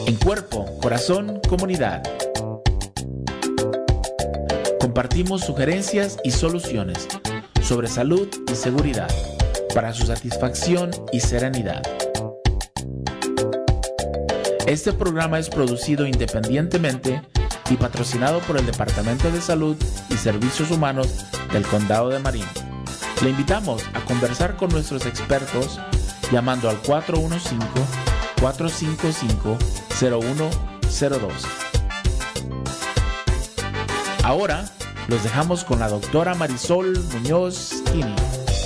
En Cuerpo, Corazón, Comunidad. Compartimos sugerencias y soluciones sobre salud y seguridad para su satisfacción y serenidad. Este programa es producido independientemente y patrocinado por el Departamento de Salud y Servicios Humanos del Condado de Marin. Le invitamos a conversar con nuestros expertos llamando al 415-455-0102. Ahora los dejamos con la doctora Marisol Muñoz Kini.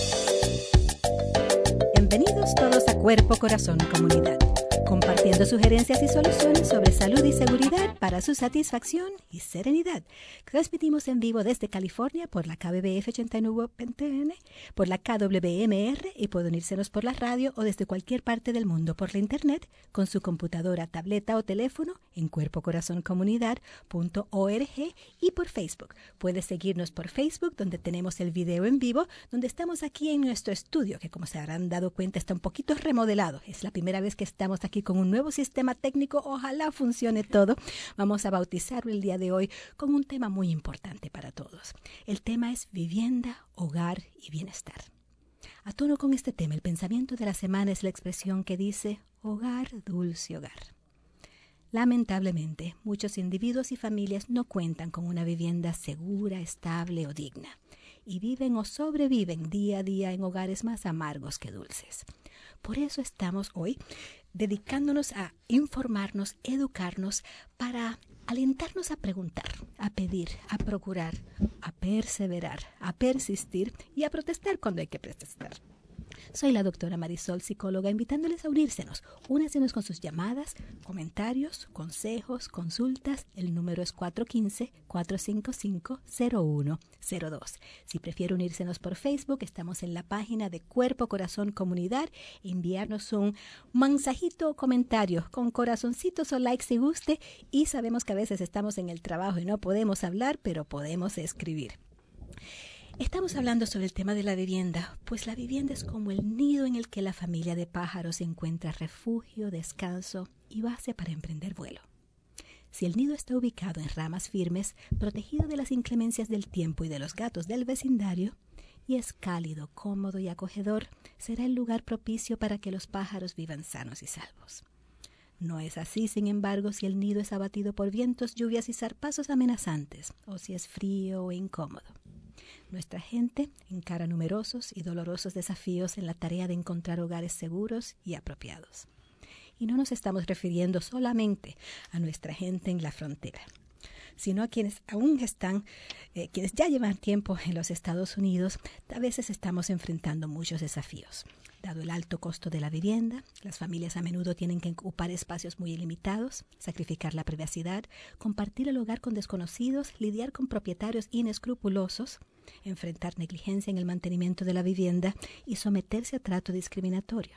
Bienvenidos todos a Cuerpo, Corazón, Comunidad, compartiendo sugerencias y soluciones sobre salud y seguridad para su satisfacción y serenidad. Transmitimos en vivo desde California por la KBBF 89 PTN, por la KWMR y pueden unírsenos por la radio o desde cualquier parte del mundo por la internet con su computadora, tableta o teléfono en cuerpocorazoncomunidad.org y por Facebook. Puedes seguirnos por Facebook, donde tenemos el video en vivo, donde estamos aquí en nuestro estudio, que como se habrán dado cuenta está un poquito remodelado. Es la primera vez que estamos aquí con un nuevo sistema técnico. Ojalá funcione todo. Vamos a bautizarlo el día de hoy con un tema muy importante para todos. El tema es vivienda, hogar y bienestar. A tono con este tema, el pensamiento de la semana es la expresión que dice hogar, dulce hogar. Lamentablemente, muchos individuos y familias no cuentan con una vivienda segura, estable o digna y viven o sobreviven día a día en hogares más amargos que dulces. Por eso estamos hoy dedicándonos a informarnos, educarnos, para alentarnos a preguntar, a pedir, a procurar, a perseverar, a persistir y a protestar cuando hay que protestar. Soy la doctora Marisol, psicóloga, invitándoles a unírsenos. Únansenos con sus llamadas, comentarios, consejos, consultas. El número es 415-455-0102. Si prefiere unírsenos por Facebook, estamos en la página de Cuerpo, Corazón, Comunidad. Enviarnos un mensajito o comentario con corazoncitos o likes si guste. Y sabemos que a veces estamos en el trabajo y no podemos hablar, pero podemos escribir. Estamos hablando sobre el tema de la vivienda, pues la vivienda es como el nido en el que la familia de pájaros encuentra refugio, descanso y base para emprender vuelo. Si el nido está ubicado en ramas firmes, protegido de las inclemencias del tiempo y de los gatos del vecindario, y es cálido, cómodo y acogedor, será el lugar propicio para que los pájaros vivan sanos y salvos. No es así, sin embargo, si el nido es abatido por vientos, lluvias y zarpazos amenazantes, o si es frío o incómodo. Nuestra gente encara numerosos y dolorosos desafíos en la tarea de encontrar hogares seguros y apropiados. Y no nos estamos refiriendo solamente a nuestra gente en la frontera, sino a quienes aún están, quienes ya llevan tiempo en los Estados Unidos. A veces estamos enfrentando muchos desafíos. Dado el alto costo de la vivienda, las familias a menudo tienen que ocupar espacios muy limitados, sacrificar la privacidad, compartir el hogar con desconocidos, lidiar con propietarios inescrupulosos, enfrentar negligencia en el mantenimiento de la vivienda y someterse a trato discriminatorio.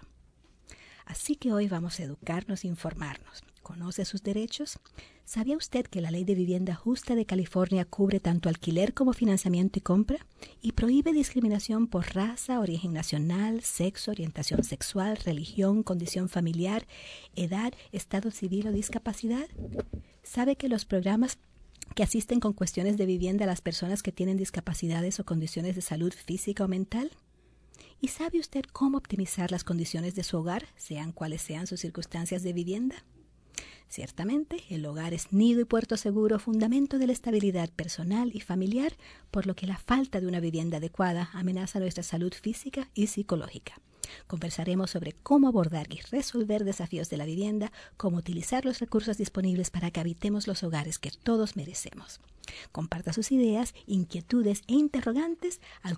Así que hoy vamos a educarnos e informarnos. ¿Conoce sus derechos? ¿Sabía usted que la Ley de Vivienda Justa de California cubre tanto alquiler como financiamiento y compra? Y prohíbe discriminación por raza, origen nacional, sexo, orientación sexual, religión, condición familiar, edad, estado civil o discapacidad. ¿Sabe que los programas que asisten con cuestiones de vivienda a las personas que tienen discapacidades o condiciones de salud física o mental? ¿Y sabe usted cómo optimizar las condiciones de su hogar, sean cuales sean sus circunstancias de vivienda? Ciertamente, el hogar es nido y puerto seguro, fundamento de la estabilidad personal y familiar, por lo que la falta de una vivienda adecuada amenaza nuestra salud física y psicológica. Conversaremos sobre cómo abordar y resolver desafíos de la vivienda, cómo utilizar los recursos disponibles para que habitemos los hogares que todos merecemos. Comparta sus ideas, inquietudes e interrogantes al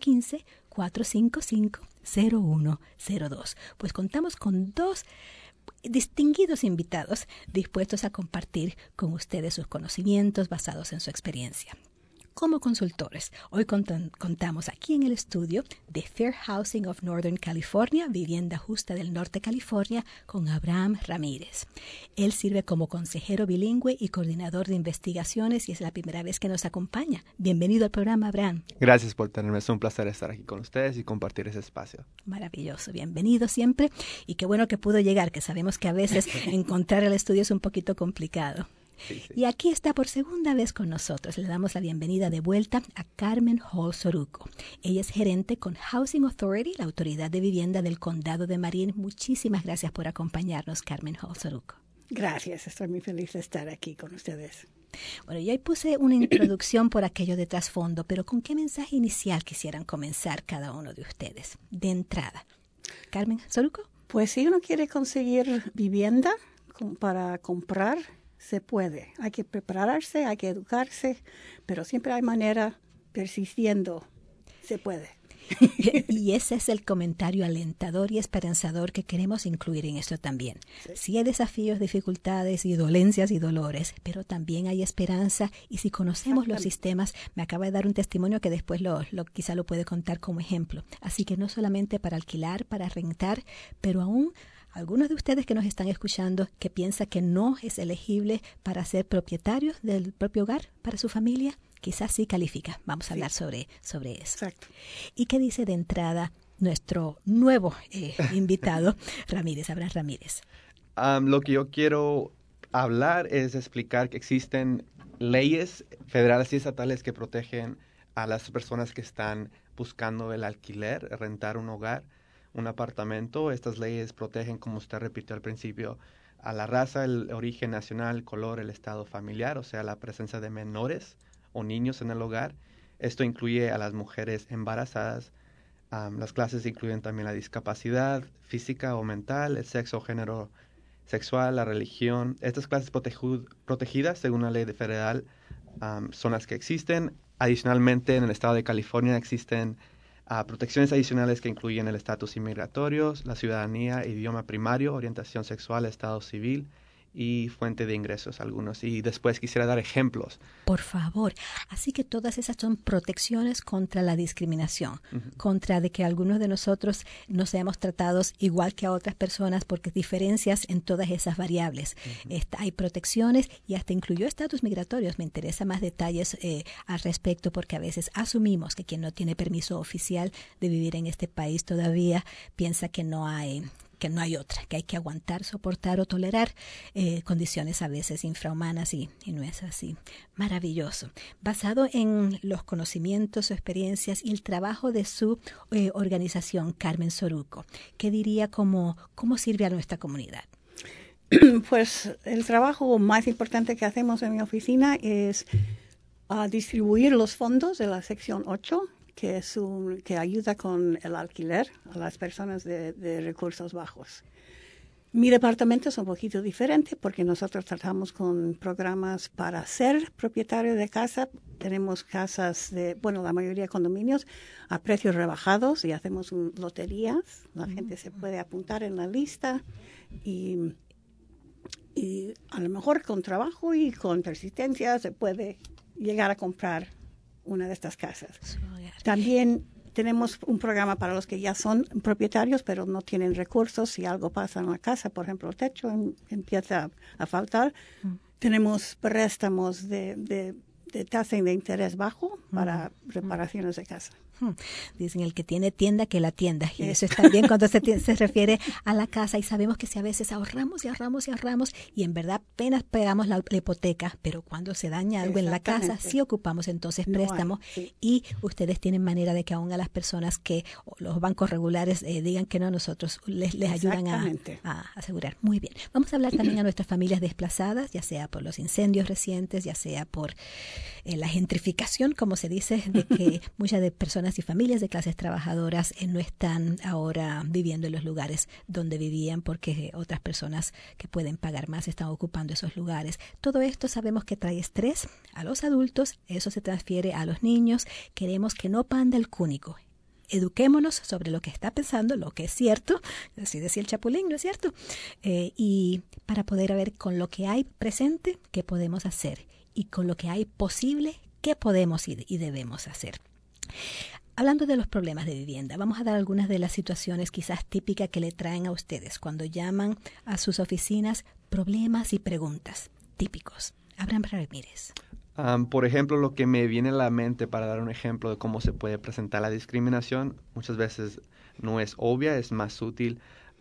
415-455-0102, pues contamos con dos distinguidos invitados dispuestos a compartir con ustedes sus conocimientos basados en su experiencia. Como consultores, hoy contamos aquí en el estudio de Fair Housing of Northern California, Vivienda Justa del Norte de California, con Abraham Ramírez. Él sirve como consejero bilingüe y coordinador de investigaciones y es la primera vez que nos acompaña. Bienvenido al programa, Abraham. Gracias por tenerme. Es un placer estar aquí con ustedes y compartir ese espacio. Maravilloso. Bienvenido siempre. Y qué bueno que pudo llegar, que sabemos que a veces encontrar el estudio es un poquito complicado. Sí, sí. Y aquí está por segunda vez con nosotros. Le damos la bienvenida de vuelta a Carmen Hall Soruco. Ella es gerente con Housing Authority, la autoridad de vivienda del Condado de Marin. Muchísimas gracias por acompañarnos, Carmen Hall Soruco. Gracias, estoy muy feliz de estar aquí con ustedes. Bueno, yo ahí puse una introducción por aquello de trasfondo, pero ¿con qué mensaje inicial quisieran comenzar cada uno de ustedes? De entrada. Carmen Soruco. Pues si uno quiere conseguir vivienda para comprar, se puede. Hay que prepararse, hay que educarse, pero siempre hay manera, persistiendo, se puede. Y ese es el comentario alentador y esperanzador que queremos incluir en esto también. Sí hay desafíos, dificultades y dolencias y dolores, pero también hay esperanza y si conocemos los sistemas, me acaba de dar un testimonio que después quizá lo puede contar como ejemplo. Así que no solamente para alquilar, para rentar, pero aún algunos de ustedes que nos están escuchando que piensan que no es elegible para ser propietarios del propio hogar para su familia, quizás sí califica. Vamos a hablar sobre eso. Exacto. ¿Y qué dice de entrada nuestro nuevo invitado, Abraham Ramírez? Lo que yo quiero hablar es explicar que existen leyes federales y estatales que protegen a las personas que están buscando el alquiler, rentar un hogar, un apartamento. Estas leyes protegen, como usted repitió al principio, a la raza, el origen nacional, el color, el estado familiar, o sea, la presencia de menores o niños en el hogar. Esto incluye a las mujeres embarazadas. Las clases incluyen también la discapacidad física o mental, el sexo o género sexual, la religión. Estas clases protegidas según la ley federal son las que existen. Adicionalmente, en el estado de California existen protecciones adicionales que incluyen el estatus inmigratorio, la ciudadanía, idioma primario, orientación sexual, estado civil y fuente de ingresos algunos. Y después quisiera dar ejemplos. Por favor. Así que todas esas son protecciones contra la discriminación, contra de que algunos de nosotros no seamos tratados igual que a otras personas porque diferencias en todas esas variables. Hay protecciones y hasta incluyó estatus migratorios. Me interesa más detalles al respecto porque a veces asumimos que quien no tiene permiso oficial de vivir en este país todavía piensa que no hay otra, que hay que aguantar, soportar o tolerar condiciones a veces infrahumanas y no es así. Maravilloso. Basado en los conocimientos, experiencias y el trabajo de su organización, Carmen Soruco, ¿qué diría cómo sirve a nuestra comunidad? Pues el trabajo más importante que hacemos en mi oficina es distribuir los fondos de la sección 8, que ayuda con el alquiler a las personas de recursos bajos. Mi departamento es un poquito diferente porque nosotros tratamos con programas para ser propietario de casa. Tenemos casas la mayoría de condominios a precios rebajados y hacemos loterías. La gente se puede apuntar en la lista y a lo mejor con trabajo y con persistencia se puede llegar a comprar una de estas casas. También tenemos un programa para los que ya son propietarios, pero no tienen recursos. Si algo pasa en la casa, por ejemplo, el techo empieza a faltar, tenemos préstamos de tasa de interés bajo para reparaciones de casa. Dicen el que tiene tienda que la tienda y eso está bien cuando se refiere a la casa y sabemos que si a veces ahorramos y en verdad apenas pagamos la hipoteca, pero cuando se daña algo en la casa sí ocupamos entonces préstamos y ustedes tienen manera de que aún a las personas que los bancos regulares digan que no, nosotros les ayudan a asegurar. Muy bien, vamos a hablar también a nuestras familias desplazadas, ya sea por los incendios recientes, ya sea por la gentrificación, como se dice, de que muchas de personas y familias de clases trabajadoras no están ahora viviendo en los lugares donde vivían porque otras personas que pueden pagar más están ocupando esos lugares. Todo esto sabemos que trae estrés a los adultos, eso se transfiere a los niños. Queremos que no panda el cúnico. Eduquémonos sobre lo que está pensando, lo que es cierto, así decía el Chapulín, ¿no es cierto? Y para poder ver con lo que hay presente, qué podemos hacer y con lo que hay posible, qué podemos y debemos hacer. Hablando de los problemas de vivienda, vamos a dar algunas de las situaciones quizás típicas que le traen a ustedes cuando llaman a sus oficinas, problemas y preguntas típicos. Abraham Ramírez. Por ejemplo, lo que me viene a la mente para dar un ejemplo de cómo se puede presentar la discriminación, muchas veces no es obvia, es más sutil.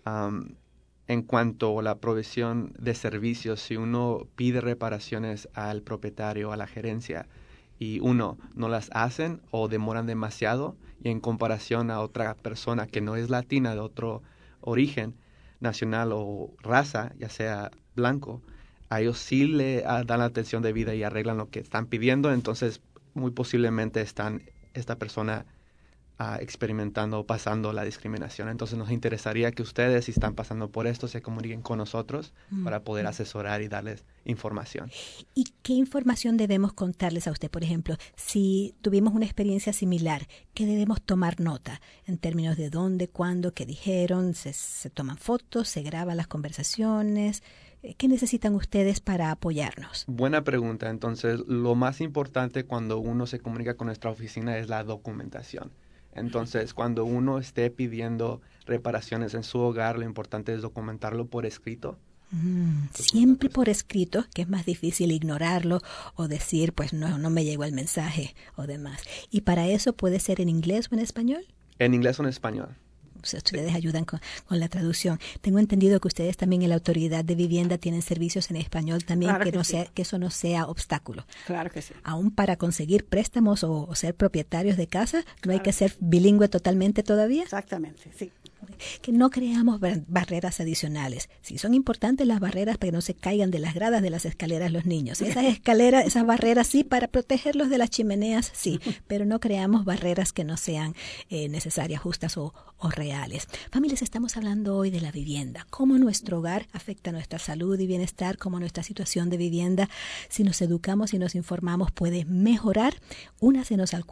En cuanto a la provisión de servicios, si uno pide reparaciones al propietario, a la gerencia, y uno no las hacen o demoran demasiado, y en comparación a otra persona que no es latina, de otro origen nacional o raza, ya sea blanco, a ellos sí le dan la atención debida y arreglan lo que están pidiendo, entonces muy posiblemente esta persona experimentando o pasando la discriminación. Entonces nos interesaría que ustedes, si están pasando por esto, se comuniquen con nosotros para poder asesorar y darles información. ¿Y qué información debemos contarles a usted? Por ejemplo, si tuvimos una experiencia similar, ¿qué debemos tomar nota en términos de dónde, cuándo, qué dijeron? ¿Se toman fotos? ¿Se graban las conversaciones? ¿Qué necesitan ustedes para apoyarnos? Buena pregunta. Entonces, lo más importante cuando uno se comunica con nuestra oficina es la documentación. Entonces, cuando uno esté pidiendo reparaciones en su hogar, lo importante es documentarlo por escrito. Siempre por escrito, que es más difícil ignorarlo o decir, pues no me llegó el mensaje o demás. ¿Y para eso puede ser en inglés o en español? En inglés o en español. Ustedes ayudan con la traducción. Tengo entendido que ustedes también en la Autoridad de Vivienda tienen servicios en español también, claro que eso no sea obstáculo. Claro que sí. Aún para conseguir préstamos o ser propietarios de casa, ¿no hay que ser bilingüe totalmente todavía? Exactamente, sí. Que no creamos barreras adicionales. Sí, son importantes las barreras para que no se caigan de las gradas de las escaleras los niños. Esas barreras sí, para protegerlos de las chimeneas, sí, pero no creamos barreras que no sean necesarias, justas o reales. Familias, estamos hablando hoy de la vivienda, cómo nuestro hogar afecta nuestra salud y bienestar, cómo nuestra situación de vivienda, si nos educamos y nos informamos, puede mejorar. Únasenos al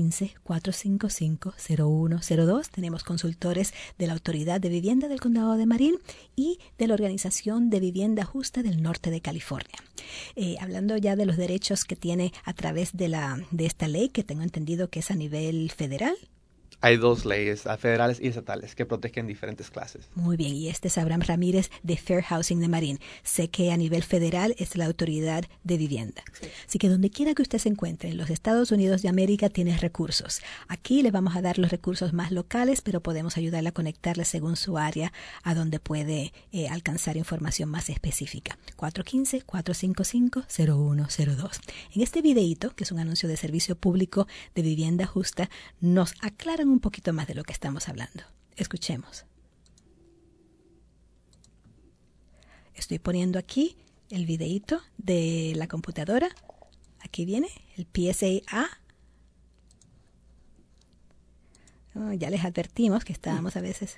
415-455-0102. Tenemos consultores de la Autoridad de Vivienda del Condado de Marin y de la Organización de Vivienda Justa del Norte de California. Hablando ya de los derechos que tiene a través de esta ley, que tengo entendido que es a nivel federal. Hay 2 leyes, federales y estatales, que protegen diferentes clases. Muy bien, y este es Abraham Ramírez de Fair Housing de Marin. Sé que a nivel federal es la Autoridad de Vivienda. Sí. Así que donde quiera que usted se encuentre, en los Estados Unidos de América, tiene recursos. Aquí le vamos a dar los recursos más locales, pero podemos ayudarle a conectarle según su área a donde puede alcanzar información más específica. 415-455-0102. En este videíto, que es un anuncio de servicio público de vivienda justa, nos aclaran un poquito más de lo que estamos hablando. Escuchemos. Estoy poniendo aquí el videíto de la computadora. Aquí viene el PSA. Ya les advertimos que estábamos a veces...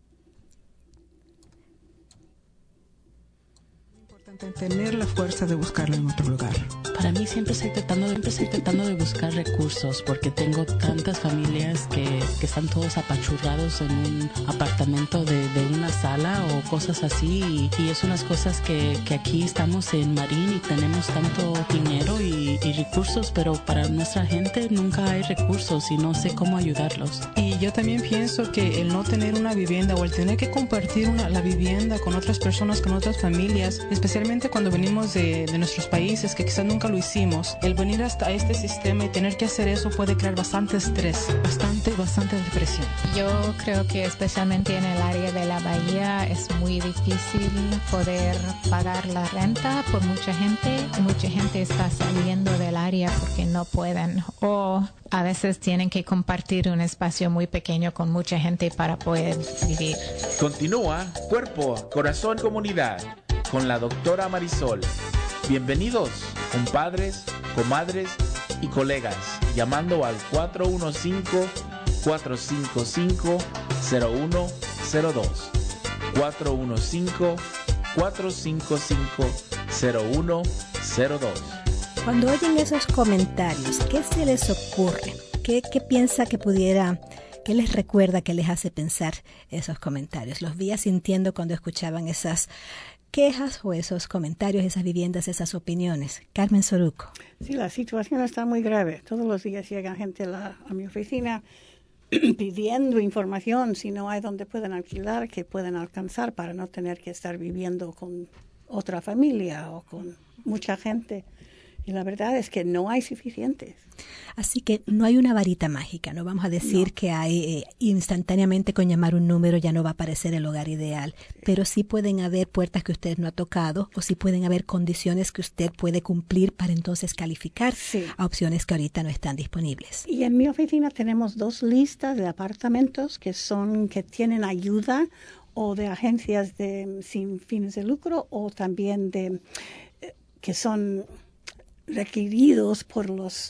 Tener la fuerza de buscarlo en otro lugar. Para mí siempre estoy tratando de buscar recursos porque tengo tantas familias que están todos apachurrados en un apartamento de una sala o cosas así y es unas cosas que aquí estamos en Marin y tenemos tanto dinero y recursos, pero para nuestra gente nunca hay recursos y no sé cómo ayudarlos. Y yo también pienso que el no tener una vivienda o el tener que compartir la vivienda con otras personas, con otras familias, especialmente cuando venimos de nuestros países que quizás nunca lo hicimos, el venir hasta este sistema y tener que hacer eso puede crear bastante estrés, bastante depresión. Yo creo que especialmente en el área de la bahía es muy difícil poder pagar la renta por mucha gente. Mucha gente está saliendo del área porque no pueden o a veces tienen que compartir un espacio muy pequeño con mucha gente para poder vivir. Continúa Cuerpo, Corazón, Comunidad con la doctora Marisol. Bienvenidos, compadres, comadres y colegas, llamando al 415-455-0102. 415-455-0102. Cuando oyen esos comentarios, ¿qué se les ocurre? ¿Qué piensa que pudiera... ¿Qué les recuerda, qué les hace pensar esos comentarios? Los vi sintiendo cuando escuchaban esas quejas o esos comentarios, esas viviendas, esas opiniones. Carmen Soruco. Sí, la situación está muy grave. Todos los días llega gente a mi oficina pidiendo información si no hay donde pueden alquilar, que pueden alcanzar para no tener que estar viviendo con otra familia o con mucha gente. Y la verdad es que no hay suficientes. Así que no hay una varita mágica, no vamos a decir que hay instantáneamente con llamar un número ya no va a aparecer el hogar ideal, pero sí pueden haber puertas que usted no ha tocado o sí pueden haber condiciones que usted puede cumplir para entonces calificar a opciones que ahorita no están disponibles. Y en mi oficina tenemos 2 listas de apartamentos que tienen ayuda o de agencias sin fines de lucro o también que son requeridos por los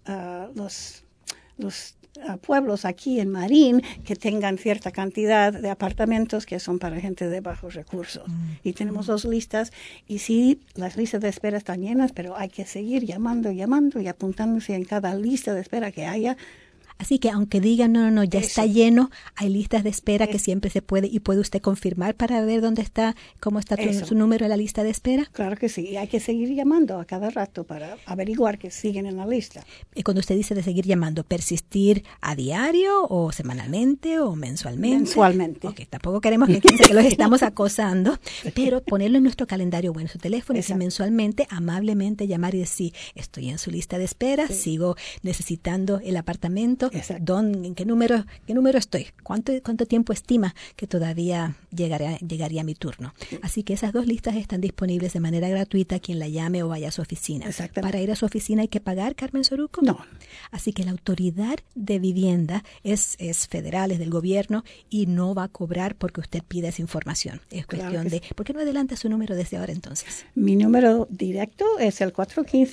pueblos aquí en Marín que tengan cierta cantidad de apartamentos que son para gente de bajos recursos. Y tenemos 2 listas y sí, las listas de espera están llenas, pero hay que seguir llamando y apuntándose en cada lista de espera que haya. Así que aunque digan, no, ya está lleno, hay listas de espera que siempre se puede, y puede usted confirmar para ver dónde está, cómo está su número en la lista de espera. Claro que sí, y hay que seguir llamando a cada rato para averiguar que siguen en la lista. Y cuando usted dice de seguir llamando, ¿persistir a diario o semanalmente o mensualmente? Mensualmente. Ok, tampoco queremos que piense que los estamos acosando, pero ponerlo en nuestro calendario, en su teléfono, y mensualmente, amablemente llamar y decir, estoy en su lista de espera, sigo necesitando el apartamento. ¿En qué número estoy? ¿Cuánto tiempo estima que todavía llegaría mi turno? Así que esas 2 listas están disponibles de manera gratuita quien la llame o vaya a su oficina. ¿Para ir a su oficina hay que pagar, Carmen Soruco? No. Así que la autoridad de vivienda es federal, es del gobierno y no va a cobrar porque usted pida esa información. Es cuestión de... ¿Por qué no adelanta su número desde ahora entonces? Mi número directo es el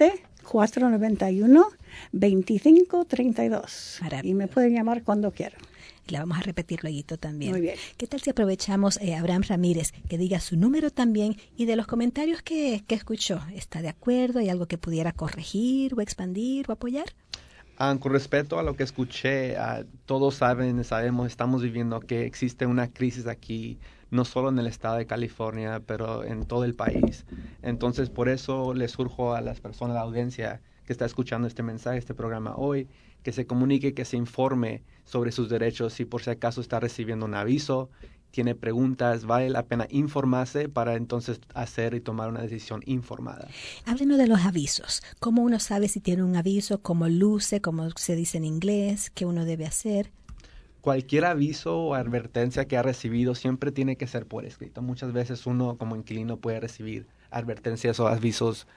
415-491-2532. Y me pueden llamar cuando quieran. La vamos a repetir luego también. Muy bien. ¿Qué tal si aprovechamos Abraham Ramírez, que diga su número también y de los comentarios que escuchó? ¿Está de acuerdo? ¿Hay algo que pudiera corregir o expandir o apoyar? Con respecto a lo que escuché, todos sabemos, estamos viviendo que existe una crisis aquí, no solo en el estado de California, pero en todo el país. Entonces, por eso les surjo a las personas, a la audiencia que está escuchando este mensaje, este programa hoy, que se comunique, que se informe sobre sus derechos, si por si acaso está recibiendo un aviso, tiene preguntas, vale la pena informarse para entonces hacer y tomar una decisión informada. Háblenos de los avisos. ¿Cómo uno sabe si tiene un aviso? ¿Cómo luce? ¿Cómo se dice en inglés? ¿Qué uno debe hacer? Cualquier aviso o advertencia que ha recibido siempre tiene que ser por escrito. Muchas veces uno como inquilino puede recibir advertencias o avisos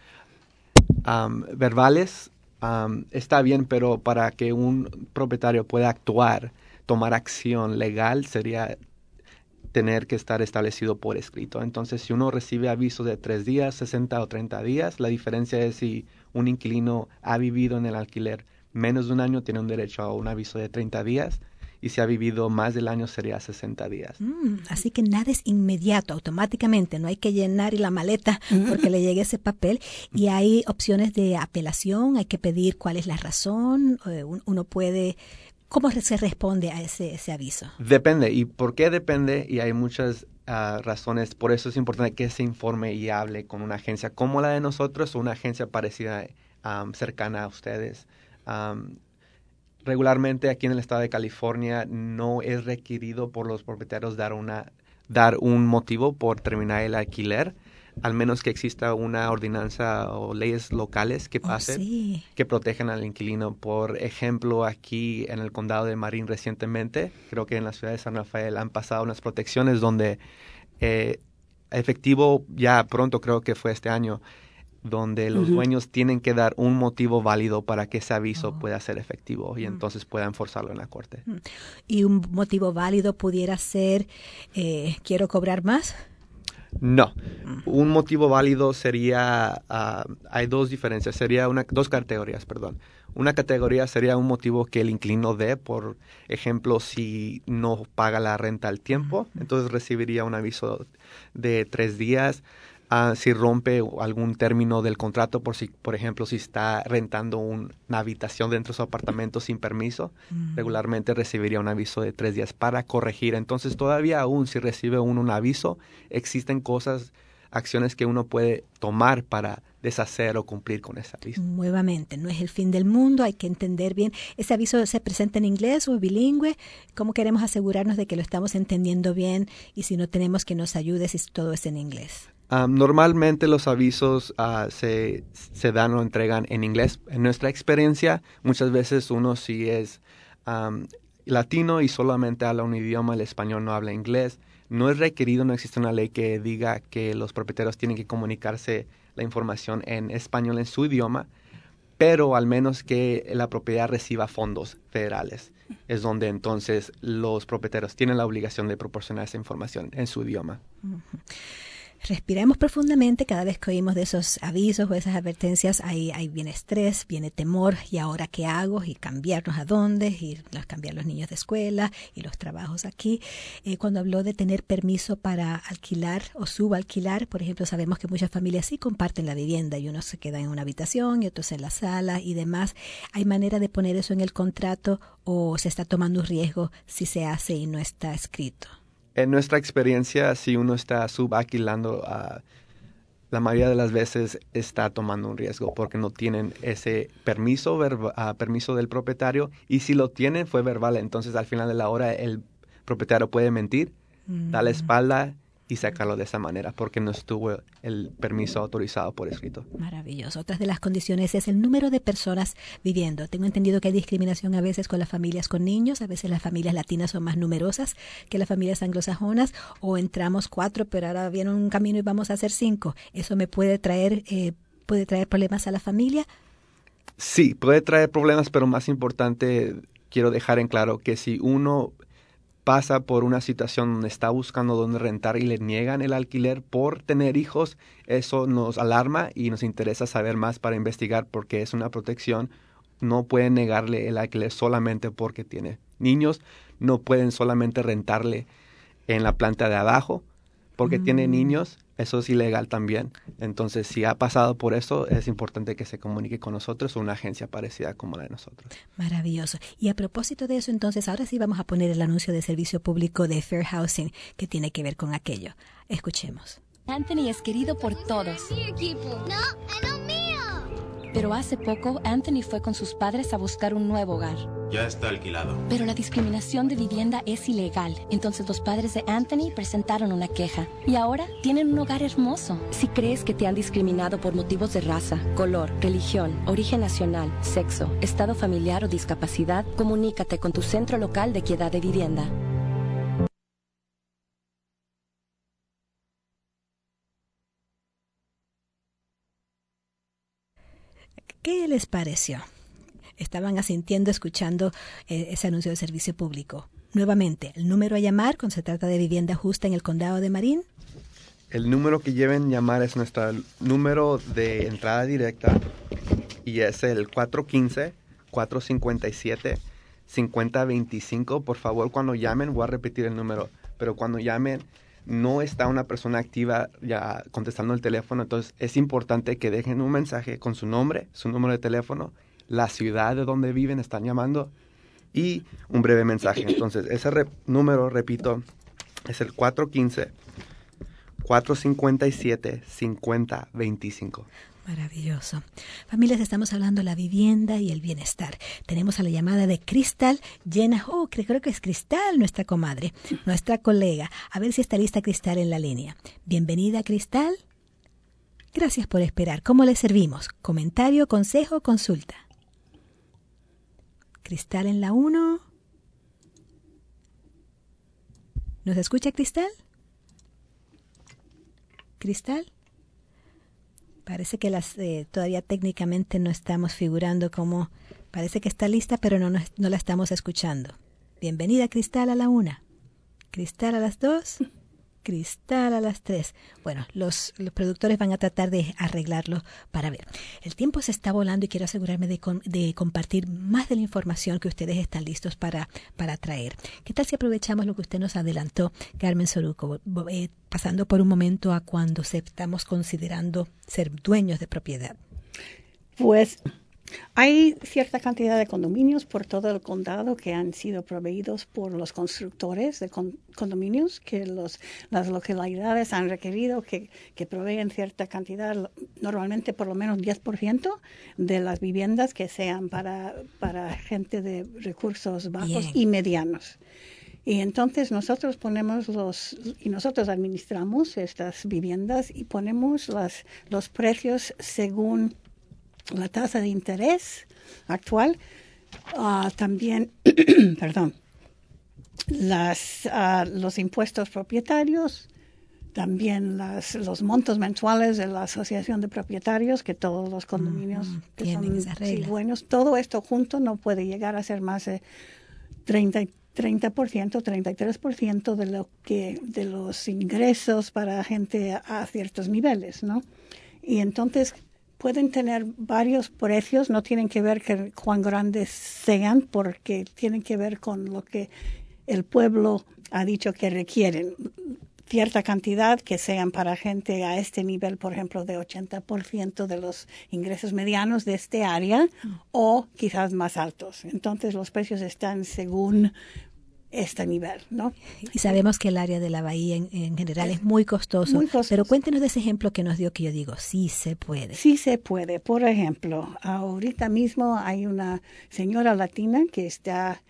verbales. Está bien, pero para que un propietario pueda actuar, tomar acción legal, sería tener que estar establecido por escrito. Entonces, si uno recibe avisos de 3 días, 60 o 30 días, la diferencia es si un inquilino ha vivido en el alquiler menos de un año, tiene un derecho a un aviso de 30 días. Y si ha vivido más del año sería 60 días. Así que nada es inmediato, automáticamente. No hay que llenar la maleta porque le llegue ese papel. Y hay opciones de apelación, hay que pedir cuál es la razón. Uno puede... ¿Cómo se responde a ese aviso? Depende. ¿Y por qué depende? Y hay muchas razones. Por eso es importante que se informe y hable con una agencia como la de nosotros o una agencia parecida, cercana a ustedes. Regularmente aquí en el estado de California no es requerido por los propietarios dar un motivo por terminar el alquiler, al menos que exista una ordenanza o leyes locales que pasen que protejan al inquilino. Por ejemplo, aquí en el condado de Marín recientemente, creo que en la ciudad de San Rafael han pasado unas protecciones donde efectivo ya pronto, creo que fue este año, donde los dueños tienen que dar un motivo válido para que ese aviso pueda ser efectivo y entonces puedan forzarlo en la corte. ¿Y un motivo válido pudiera ser quiero cobrar más? No. Un motivo válido sería, hay 2 diferencias, sería 2 categorías, perdón. Una categoría sería un motivo que el inquilino dé, por ejemplo, si no paga la renta al tiempo, entonces recibiría un aviso de 3 días. Si rompe algún término del contrato, por ejemplo, si está rentando una habitación dentro de su apartamento sin permiso, regularmente recibiría un aviso de 3 días para corregir. Entonces, todavía aún si recibe un aviso, existen cosas acciones que uno puede tomar para deshacer o cumplir con ese aviso. Nuevamente, no es el fin del mundo, hay que entender bien. ¿Ese aviso se presenta en inglés o bilingüe? ¿Cómo queremos asegurarnos de que lo estamos entendiendo bien? Y si no tenemos que nos ayude si todo es en inglés. Normalmente los avisos se dan o entregan en inglés. En nuestra experiencia, muchas veces uno sí es latino y solamente habla un idioma, el español no habla inglés. No es requerido, no existe una ley que diga que los propietarios tienen que comunicarse la información en español en su idioma, pero al menos que la propiedad reciba fondos federales. Es donde entonces los propietarios tienen la obligación de proporcionar esa información en su idioma. Uh-huh. Respiremos profundamente cada vez que oímos de esos avisos o esas advertencias. Ahí viene estrés, viene temor. ¿Y ahora qué hago? Y cambiarnos a dónde, y cambiar los niños de escuela y los trabajos aquí. Cuando habló de tener permiso para alquilar o subalquilar, por ejemplo, sabemos que muchas familias sí comparten la vivienda y unos se quedan en una habitación y otros en la sala y demás. ¿Hay manera de poner eso en el contrato o se está tomando un riesgo si se hace y no está escrito? En nuestra experiencia, si uno está subalquilando, la mayoría de las veces está tomando un riesgo porque no tienen ese permiso del propietario, y si lo tienen fue verbal. Entonces al final de la hora el propietario puede mentir, dar la espalda y sacarlo de esa manera porque no estuvo el permiso autorizado por escrito. Maravilloso. Otra de las condiciones es el número de personas viviendo. Tengo entendido que hay discriminación a veces con las familias con niños. A veces las familias latinas son más numerosas que las familias anglosajonas, o entramos 4, pero ahora viene un camino y vamos a hacer 5. ¿Eso me puede traer problemas a la familia? Sí, puede traer problemas, pero más importante, quiero dejar en claro que si uno pasa por una situación donde está buscando dónde rentar y le niegan el alquiler por tener hijos, eso nos alarma y nos interesa saber más para investigar, porque es una protección. No pueden negarle el alquiler solamente porque tiene niños, no pueden solamente rentarle en la planta de abajo porque tiene niños. Eso es ilegal también. Entonces, si ha pasado por eso, es importante que se comunique con nosotros o una agencia parecida como la de nosotros. Maravilloso. Y a propósito de eso, entonces, ahora sí vamos a poner el anuncio de servicio público de Fair Housing que tiene que ver con aquello. Escuchemos. Anthony es querido por todos. ¡Es mi equipo! ¡No, es lo mío! Pero hace poco, Anthony fue con sus padres a buscar un nuevo hogar. Ya está alquilado. Pero la discriminación de vivienda es ilegal. Entonces los padres de Anthony presentaron una queja. Y ahora tienen un hogar hermoso. Si crees que te han discriminado por motivos de raza, color, religión, origen nacional, sexo, estado familiar o discapacidad, comunícate con tu centro local de equidad de vivienda. ¿Qué les pareció? Estaban asintiendo, escuchando ese anuncio de servicio público. Nuevamente, el número a llamar cuando se trata de vivienda justa en el condado de Marin. El número que lleven llamar es nuestro número de entrada directa y es el 415-457-5025. Por favor, cuando llamen, voy a repetir el número, pero cuando llamen no está una persona activa ya contestando el teléfono, entonces es importante que dejen un mensaje con su nombre, su número de teléfono, la ciudad de donde viven, están llamando, y un breve mensaje. Entonces, ese número, repito, es el 415-457-5025. Maravilloso. Familias, estamos hablando de la vivienda y el bienestar. Tenemos a la llamada de Cristal llena. Oh, creo que es Cristal, nuestra comadre, nuestra colega. A ver si está lista Cristal en la línea. Bienvenida, Cristal. Gracias por esperar. ¿Cómo le servimos? ¿Comentario, consejo, consulta? Cristal en la 1. ¿Nos escucha, Cristal? ¿Cristal? Parece que todavía técnicamente no estamos figurando como... Parece que está lista, pero no la estamos escuchando. Bienvenida, Cristal, a la 1. Cristal a las 2. Cristal a las 3. Bueno, los productores van a tratar de arreglarlo para ver. El tiempo se está volando y quiero asegurarme de compartir más de la información que ustedes están listos para traer. ¿Qué tal si aprovechamos lo que usted nos adelantó, Carmen Soruco, pasando por un momento a cuando estamos considerando ser dueños de propiedad? Pues Hay cierta cantidad de condominios por todo el condado que han sido proveídos por los constructores de condominios, que las localidades han requerido que proveen cierta cantidad, normalmente por lo menos 10% de las viviendas que sean para gente de recursos bajos y medianos. Y entonces nosotros nosotros administramos estas viviendas y ponemos los precios según la tasa de interés actual, también, perdón, los impuestos propietarios, también los montos mensuales de la asociación de propietarios, que todos los condominios que son buenos, todo esto junto no puede llegar a ser más de 30%, 33% de los ingresos para gente a ciertos niveles, ¿no? Y entonces pueden tener varios precios, no tienen que ver con cuán grandes sean, porque tienen que ver con lo que el pueblo ha dicho que requieren. Cierta cantidad que sean para gente a este nivel, por ejemplo, de 80% de los ingresos medianos de este área, o quizás más altos. Entonces los precios están según este nivel, ¿no? Y sabemos que el área de la bahía en general es muy costoso, pero cuéntenos de ese ejemplo que nos dio, que yo digo, sí se puede. Sí se puede. Por ejemplo, ahorita mismo hay una señora latina que está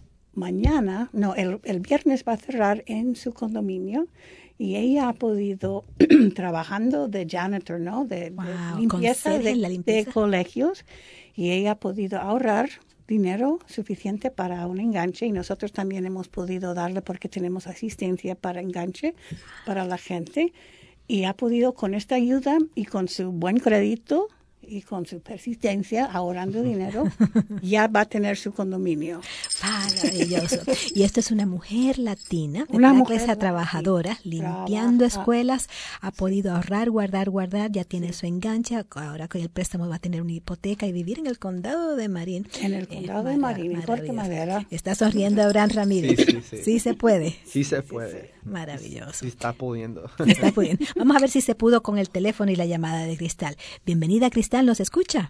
el viernes va a cerrar en su condominio, y ella ha podido, trabajando de janitor, ¿no? De limpieza de colegios, y ella ha podido ahorrar dinero suficiente para un enganche, y nosotros también hemos podido darle, porque tenemos asistencia para enganche para la gente, y ha podido, con esta ayuda y con su buen crédito y con su persistencia, ahorrando dinero, ya va a tener su condominio. Maravilloso. Y esto es una mujer latina, una mujer trabajadora, limpiando escuelas, ha podido ahorrar, guardar, ya tiene su enganche, ahora con el préstamo va a tener una hipoteca y vivir en el condado de Marín. En el condado de Marín, en Puerto Madera. Está sonriendo Abraham Ramírez. Sí se puede. Sí se puede. Maravilloso. Sí está pudiendo. Está pudiendo. Vamos a ver si se pudo con el teléfono y la llamada de Cristal. Bienvenida, Cristal, ¿nos escucha?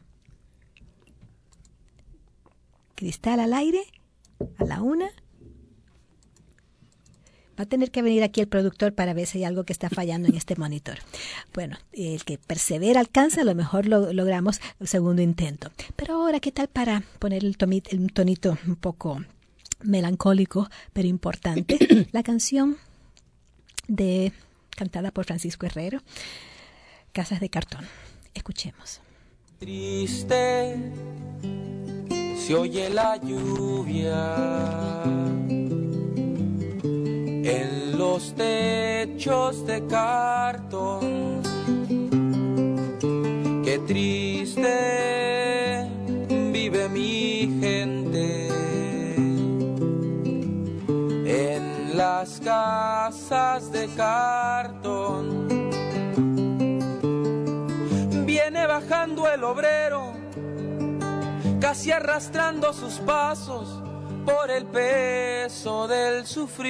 Cristal al aire, a la una. Va a tener que venir aquí el productor para ver si hay algo que está fallando en este monitor. Bueno, el que persevera alcanza, a lo mejor logramos el segundo intento. Pero ahora, ¿qué tal para poner el tonito un poco melancólico, pero importante? La canción cantada por Francisco Herrero, Casas de Cartón. Escuchemos. Triste se oye la lluvia en los techos de cartón. Qué triste vive mi gente en las casas de cartón. Viene bajando el obrero, casi arrastrando sus pasos por el peso del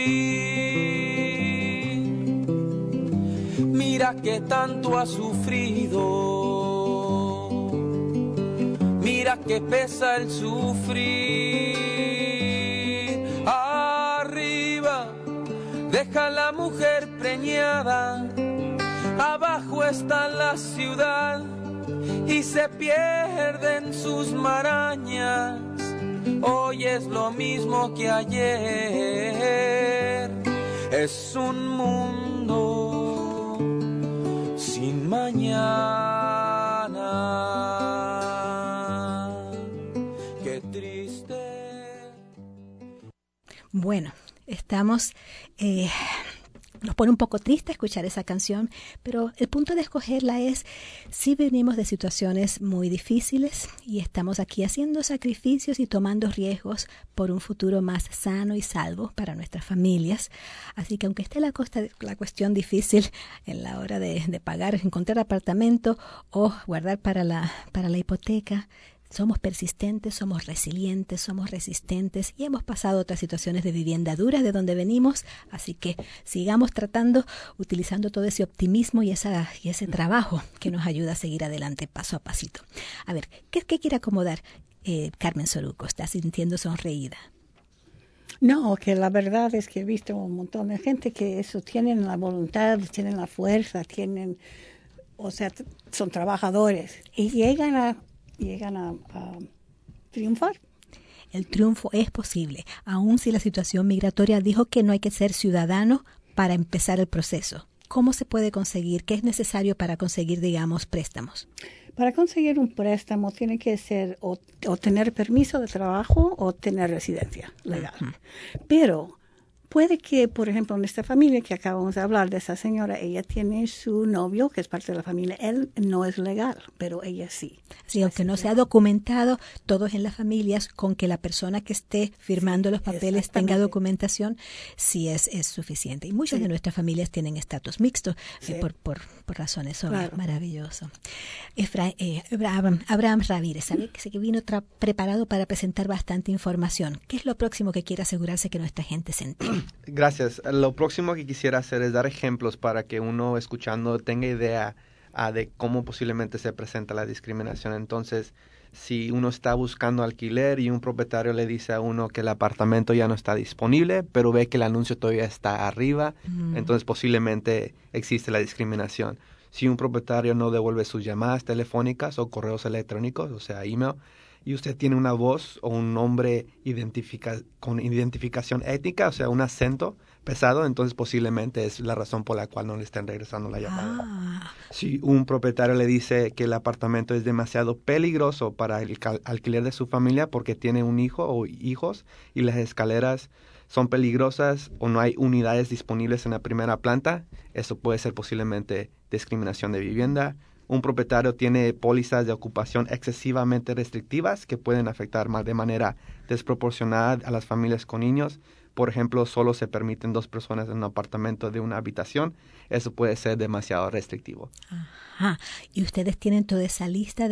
sufrir. Mira que tanto ha sufrido, mira que pesa el sufrir. Arriba deja la mujer preñada, abajo está la ciudad y se pierden sus marañas. Hoy es lo mismo que ayer, es un mundo sin mañana. Qué triste. Bueno, estamos... Nos pone un poco triste escuchar esa canción, pero el punto de escogerla es si venimos de situaciones muy difíciles y estamos aquí haciendo sacrificios y tomando riesgos por un futuro más sano y salvo para nuestras familias. Así que aunque esté la cuestión difícil en la hora de pagar, encontrar apartamento o guardar para la hipoteca, Somos persistentes, somos resilientes, somos resistentes y hemos pasado otras situaciones de vivienda duras de donde venimos, así que sigamos tratando, utilizando todo ese optimismo y ese trabajo que nos ayuda a seguir adelante paso a pasito. A ver, ¿qué quiere acomodar Carmen Soruco? ¿Está sintiendo sonreída? No, que la verdad es que he visto un montón de gente que eso tienen la voluntad, tienen la fuerza, o sea, son trabajadores y llegan a triunfar. El triunfo es posible, aun si la situación migratoria dijo que no hay que ser ciudadano para empezar el proceso. ¿Cómo se puede conseguir? ¿Qué es necesario para conseguir, digamos, préstamos? Para conseguir un préstamo tiene que ser o tener permiso de trabajo o tener residencia legal. Pero puede que, por ejemplo, en esta familia que acabamos de hablar de esa señora, ella tiene su novio, que es parte de la familia. Él no es legal, pero ella sí. Sí, aunque no se ha documentado, todos en las familias, con que la persona que esté firmando los papeles tenga documentación, sí es suficiente. Y muchas de nuestras familias tienen estatus mixto por razones obvias. Claro. Maravilloso. Abraham Ramírez, ¿sabe? Que vino preparado para presentar bastante información. ¿Qué es lo próximo que quiere asegurarse que nuestra gente se entienda? Gracias. Lo próximo que quisiera hacer es dar ejemplos para que uno escuchando tenga idea de cómo posiblemente se presenta la discriminación. Entonces, si uno está buscando alquiler y un propietario le dice a uno que el apartamento ya no está disponible, pero ve que el anuncio todavía está arriba, entonces posiblemente existe la discriminación. Si un propietario no devuelve sus llamadas telefónicas o correos electrónicos, o sea, email, y usted tiene una voz o un nombre con identificación étnica, o sea, un acento pesado, entonces posiblemente es la razón por la cual no le están regresando la llamada. Si un propietario le dice que el apartamento es demasiado peligroso para el alquiler de su familia porque tiene un hijo o hijos y las escaleras son peligrosas o no hay unidades disponibles en la primera planta, eso puede ser posiblemente discriminación de vivienda. Un propietario tiene pólizas de ocupación excesivamente restrictivas que pueden afectar de manera desproporcionada a las familias con niños. Por ejemplo, solo se permiten 2 personas en un apartamento de una habitación. Eso puede ser demasiado restrictivo. Ajá. Y ustedes tienen toda esa lista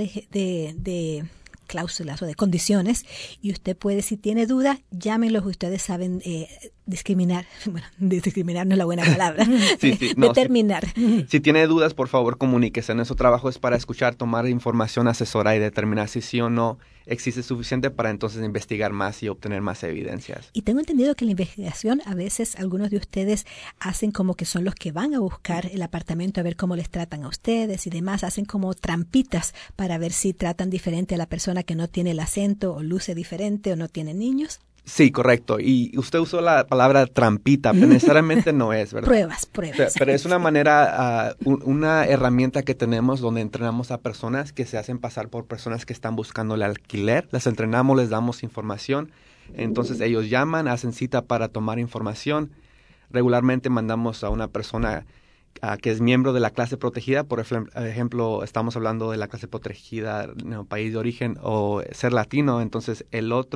de cláusulas o de condiciones y usted puede, si tiene dudas, llámenlos. Ustedes saben discriminar. Bueno, discriminar no es la buena palabra. Determinar. Si tiene dudas, por favor, comuníquese. Nuestro trabajo es para escuchar, tomar información, asesorar y determinar si sí o no existe suficiente para entonces investigar más y obtener más evidencias. Y tengo entendido que la investigación, a veces algunos de ustedes hacen como que son los que van a buscar el apartamento a ver cómo les tratan a ustedes y demás, hacen como trampitas para ver si tratan diferente a la persona que no tiene el acento o luce diferente o no tiene niños. Sí, correcto. Y usted usó la palabra trampita, pero necesariamente no es, ¿verdad? Pruebas. Pero es una manera, una herramienta que tenemos donde entrenamos a personas que se hacen pasar por personas que están buscando el alquiler. Las entrenamos, les damos información. Entonces ellos llaman, hacen cita para tomar información. Regularmente mandamos a una persona que es miembro de la clase protegida. Por ejemplo, estamos hablando de la clase protegida en el país de origen o ser latino. Entonces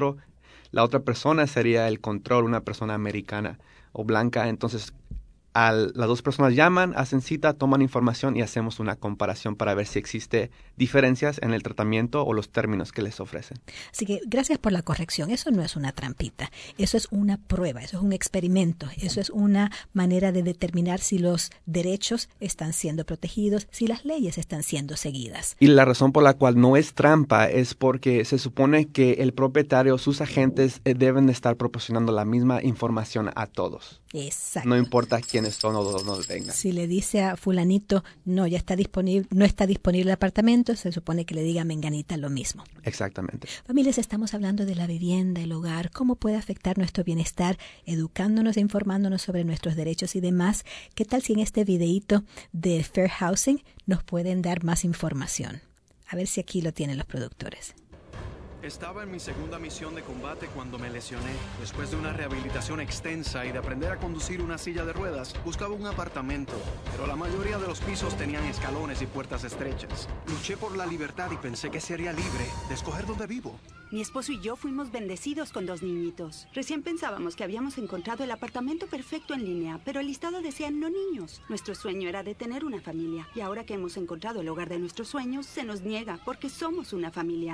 la otra persona sería el control, una persona americana o blanca. Entonces, las 2 personas llaman, hacen cita, toman información y hacemos una comparación para ver si existe diferencias en el tratamiento o los términos que les ofrecen. Así que gracias por la corrección. Eso no es una trampita. Eso es una prueba, eso es un experimento. Eso es una manera de determinar si los derechos están siendo protegidos, si las leyes están siendo seguidas. Y la razón por la cual no es trampa es porque se supone que el propietario, sus agentes deben de estar proporcionando la misma información a todos. Exacto. No importa quiénes son o dónde vengan. Si le dice a fulanito, no está disponible el apartamento, se supone que le diga a menganita lo mismo. Exactamente. Familias, estamos hablando de la vivienda, el hogar, cómo puede afectar nuestro bienestar, educándonos e informándonos sobre nuestros derechos y demás. ¿Qué tal si en este videíto de Fair Housing nos pueden dar más información? A ver si aquí lo tienen los productores. Estaba en mi segunda misión de combate cuando me lesioné. Después de una rehabilitación extensa y de aprender a conducir una silla de ruedas, buscaba un apartamento, pero la mayoría de los pisos tenían escalones y puertas estrechas. Luché por la libertad y pensé que sería libre de escoger dónde vivo. Mi esposo y yo fuimos bendecidos con 2 niñitos. Recién pensábamos que habíamos encontrado el apartamento perfecto en línea, pero el listado decía no niños. Nuestro sueño era de tener una familia, y ahora que hemos encontrado el hogar de nuestros sueños, se nos niega porque somos una familia.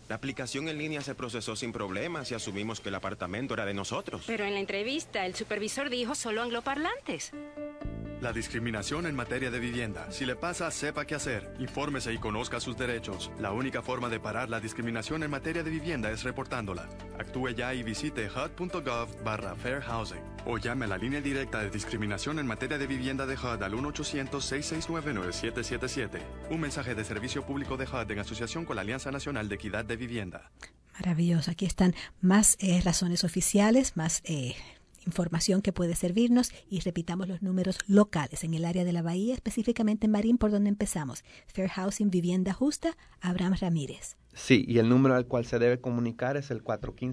La aplicación en línea se procesó sin problemas y asumimos que el apartamento era de nosotros. Pero en la entrevista, el supervisor dijo solo angloparlantes. La discriminación en materia de vivienda. Si le pasa, sepa qué hacer. Infórmese y conozca sus derechos. La única forma de parar la discriminación en materia de vivienda es reportándola. Actúe ya y visite HUD.gov/Fair Housing. O llame a la línea directa de discriminación en materia de vivienda de HUD al 1-800-669-9777. Un mensaje de servicio público de HUD en asociación con la Alianza Nacional de Equidad de Vivienda. Maravilloso. Aquí están más razones oficiales, más información que puede servirnos, y repitamos los números locales en el área de la Bahía, específicamente en Marín, por donde empezamos. Fair Housing, Vivienda Justa, Abraham Ramírez. Sí, y el número al cual se debe comunicar es el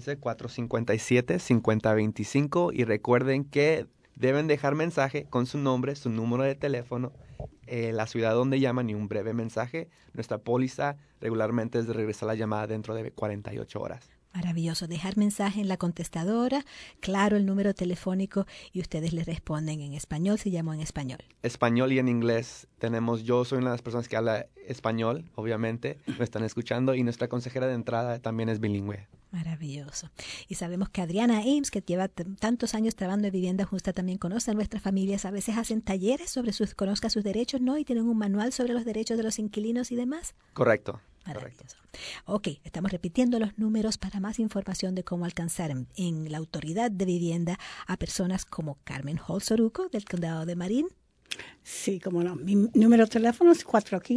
415-457-5025, y recuerden que deben dejar mensaje con su nombre, su número de teléfono, la ciudad donde llaman y un breve mensaje. Nuestra póliza regularmente es de regresar la llamada dentro de 48 horas. Maravilloso. Dejar mensaje en la contestadora, claro, el número telefónico, y ustedes le responden en español si llamó en español. Español y en inglés. Yo soy una de las personas que habla español, obviamente, me están escuchando, y nuestra consejera de entrada también es bilingüe. Maravilloso. Y sabemos que Adriana Ames, que lleva tantos años trabajando en Vivienda Justa, también conoce a nuestras familias. A veces hacen talleres sobre conozca sus derechos, ¿no? Y tienen un manual sobre los derechos de los inquilinos y demás. Correcto. Maravilloso. Ok, estamos repitiendo los números para más información de cómo alcanzar en la autoridad de vivienda a personas como Carmen Holtz Oruco, del Condado de Marín. Sí, cómo no. Mi número de teléfono es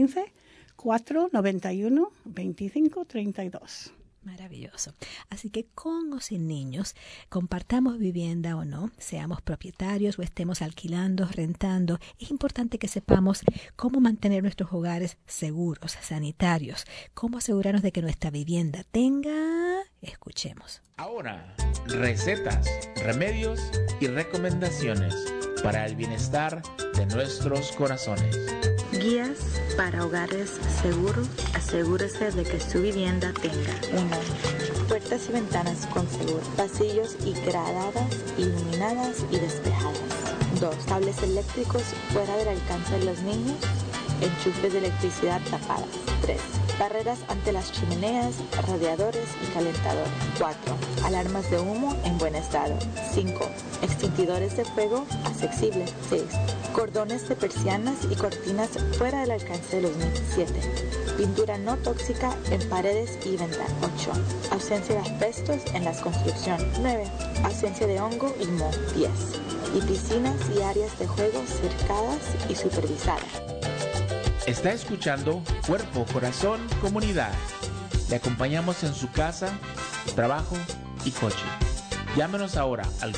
415-491-2532. Maravilloso. Así que con o sin niños, compartamos vivienda o no, seamos propietarios o estemos alquilando, rentando, es importante que sepamos cómo mantener nuestros hogares seguros, sanitarios, cómo asegurarnos de que nuestra vivienda tenga... Escuchemos. Ahora, recetas, remedios y recomendaciones para el bienestar de nuestros corazones. Guías para hogares seguros. Asegúrese de que su vivienda tenga 1. Puertas y ventanas con seguro. Pasillos y gradadas iluminadas y despejadas. 2. Cables eléctricos fuera del alcance de los niños. Enchufes de electricidad tapadas. 3. Barreras ante las chimeneas, radiadores y calentadores. 4. Alarmas de humo en buen estado. 5. Extinguidores de fuego accesibles. 6. Cordones de persianas y cortinas fuera del alcance de los niños. 7. Pintura no tóxica en paredes y ventanas. 8. Ausencia de asbestos en las construcciones. 9. Ausencia de hongo y moho. 10. Y piscinas y áreas de juego cercadas y supervisadas. Está escuchando Cuerpo, Corazón, Comunidad. Le acompañamos en su casa, trabajo y coche. Llámenos ahora al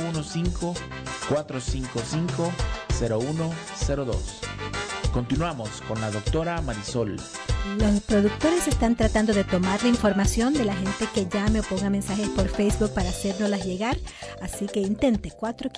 415-455-0102. Continuamos con la doctora Marisol. Los productores están tratando de tomar la información de la gente que llame o ponga mensajes por Facebook para hacérnoslas llegar. Así que intente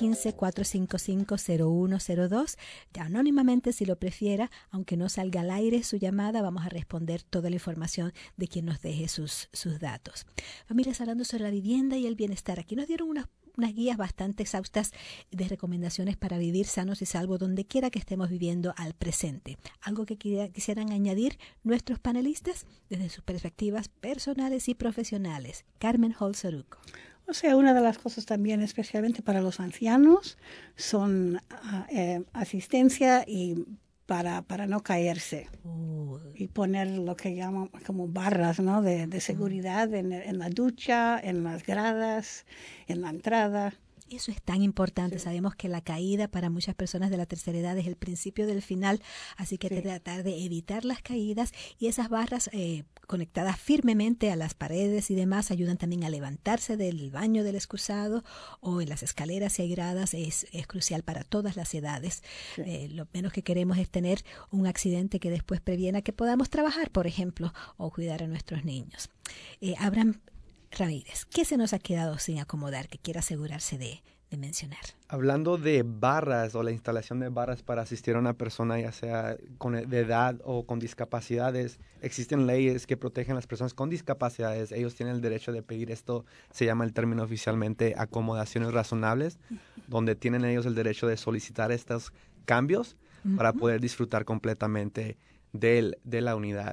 415-455-0102. Anónimamente, si lo prefiera, aunque no salga al aire su llamada, vamos a responder toda la información de quien nos deje sus datos. Familias, hablando sobre la vivienda y el bienestar. Aquí nos dieron unas guías bastante exhaustas de recomendaciones para vivir sanos y salvos donde quiera que estemos viviendo al presente. Algo que quisieran añadir nuestros panelistas desde sus perspectivas personales y profesionales. Carmen Holtz Oruco. O sea, una de las cosas también, especialmente para los ancianos, son asistencia y para no caerse. Y poner lo que llaman como barras, ¿no? de seguridad en la ducha, en las gradas, en la entrada. Eso es tan importante. Sí. Sabemos que la caída para muchas personas de la tercera edad es el principio del final, así que tratar de evitar las caídas, y esas barras conectadas firmemente a las paredes y demás ayudan también a levantarse del baño del excusado o en las escaleras y gradas. Es crucial para todas las edades. Sí. Lo menos que queremos es tener un accidente que después previena que podamos trabajar, por ejemplo, o cuidar a nuestros niños. Abraham Ramírez, ¿qué se nos ha quedado sin acomodar que quiera asegurarse de mencionar? Hablando de barras o la instalación de barras para asistir a una persona, ya sea de edad o con discapacidades, existen leyes que protegen a las personas con discapacidades. Ellos tienen el derecho de pedir esto, se llama el término oficialmente acomodaciones razonables, donde tienen ellos el derecho de solicitar estos cambios para poder disfrutar completamente de la unidad.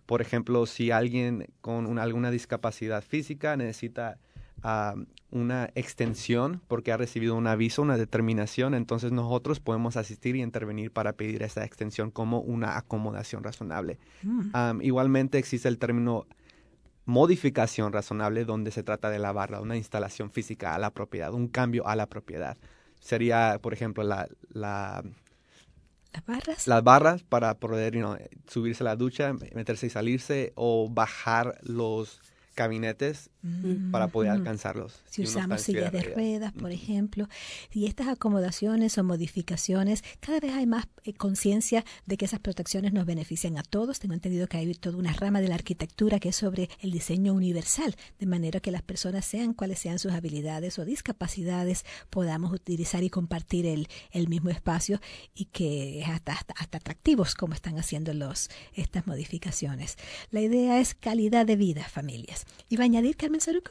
Por ejemplo, si alguien con alguna discapacidad física necesita una extensión porque ha recibido un aviso, una determinación, entonces nosotros podemos asistir y intervenir para pedir esa extensión como una acomodación razonable. Igualmente existe el término modificación razonable, donde se trata de la barra, una instalación física a la propiedad, un cambio a la propiedad. Sería, por ejemplo, las barras para poder subirse a la ducha, meterse y salirse, o bajar los gabinetes para poder alcanzarlos. Si usamos sillas de ruedas, por ejemplo. Y estas acomodaciones o modificaciones, cada vez hay más conciencia de que esas protecciones nos benefician a todos. Tengo entendido que hay toda una rama de la arquitectura que es sobre el diseño universal, de manera que las personas, sean cuales sean sus habilidades o discapacidades, podamos utilizar y compartir el mismo espacio, y que es hasta atractivos como están haciendo estas modificaciones. La idea es calidad de vida, familias. ¿Iba a añadir, Carmen Saruco?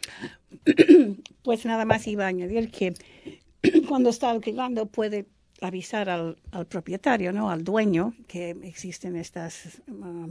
Pues nada más iba a añadir que cuando está alquilando puede avisar al propietario, ¿no? Al dueño, que existen estas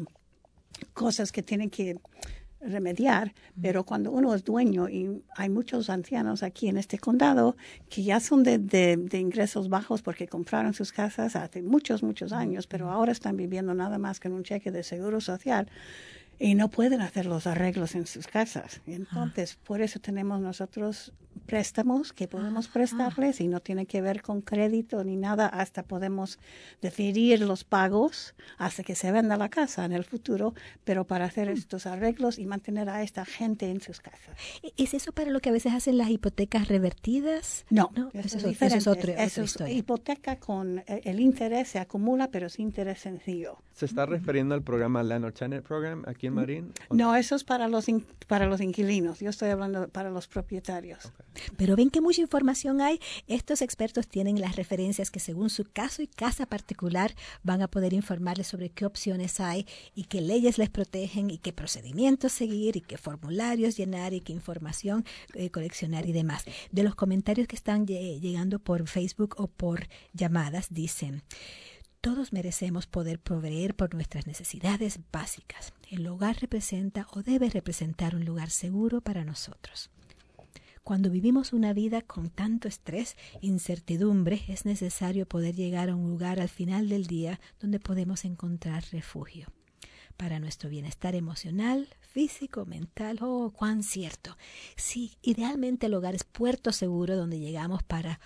cosas que tienen que remediar, pero cuando uno es dueño, y hay muchos ancianos aquí en este condado que ya son de ingresos bajos porque compraron sus casas hace muchos años, pero ahora están viviendo nada más con un cheque de seguro social y no pueden hacer los arreglos en sus casas. Entonces, por eso tenemos nosotros préstamos que podemos prestarles, y no tiene que ver con crédito ni nada, hasta podemos deferir los pagos hasta que se venda la casa en el futuro, pero para hacer estos arreglos y mantener a esta gente en sus casas. ¿Es eso para lo que a veces hacen las hipotecas revertidas? No, eso es diferente. otra Eso historia. es hipoteca con el interés se acumula, pero es interés sencillo. ¿Se está refiriendo al programa Landlord Tenant Program aquí en Marín? No, eso es para los inquilinos. Yo estoy hablando para los propietarios. Okay. Pero ven que mucha información hay. Estos expertos tienen las referencias que, según su caso y casa particular, van a poder informarles sobre qué opciones hay y qué leyes les protegen y qué procedimientos seguir y qué formularios llenar y qué información coleccionar y demás. De los comentarios que están llegando por Facebook o por llamadas, dicen: todos merecemos poder proveer por nuestras necesidades básicas. El hogar representa o debe representar un lugar seguro para nosotros. Cuando vivimos una vida con tanto estrés e incertidumbre, es necesario poder llegar a un lugar al final del día donde podemos encontrar refugio. Para nuestro bienestar emocional, físico, mental, cuán cierto. Sí, idealmente el hogar es puerto seguro donde llegamos para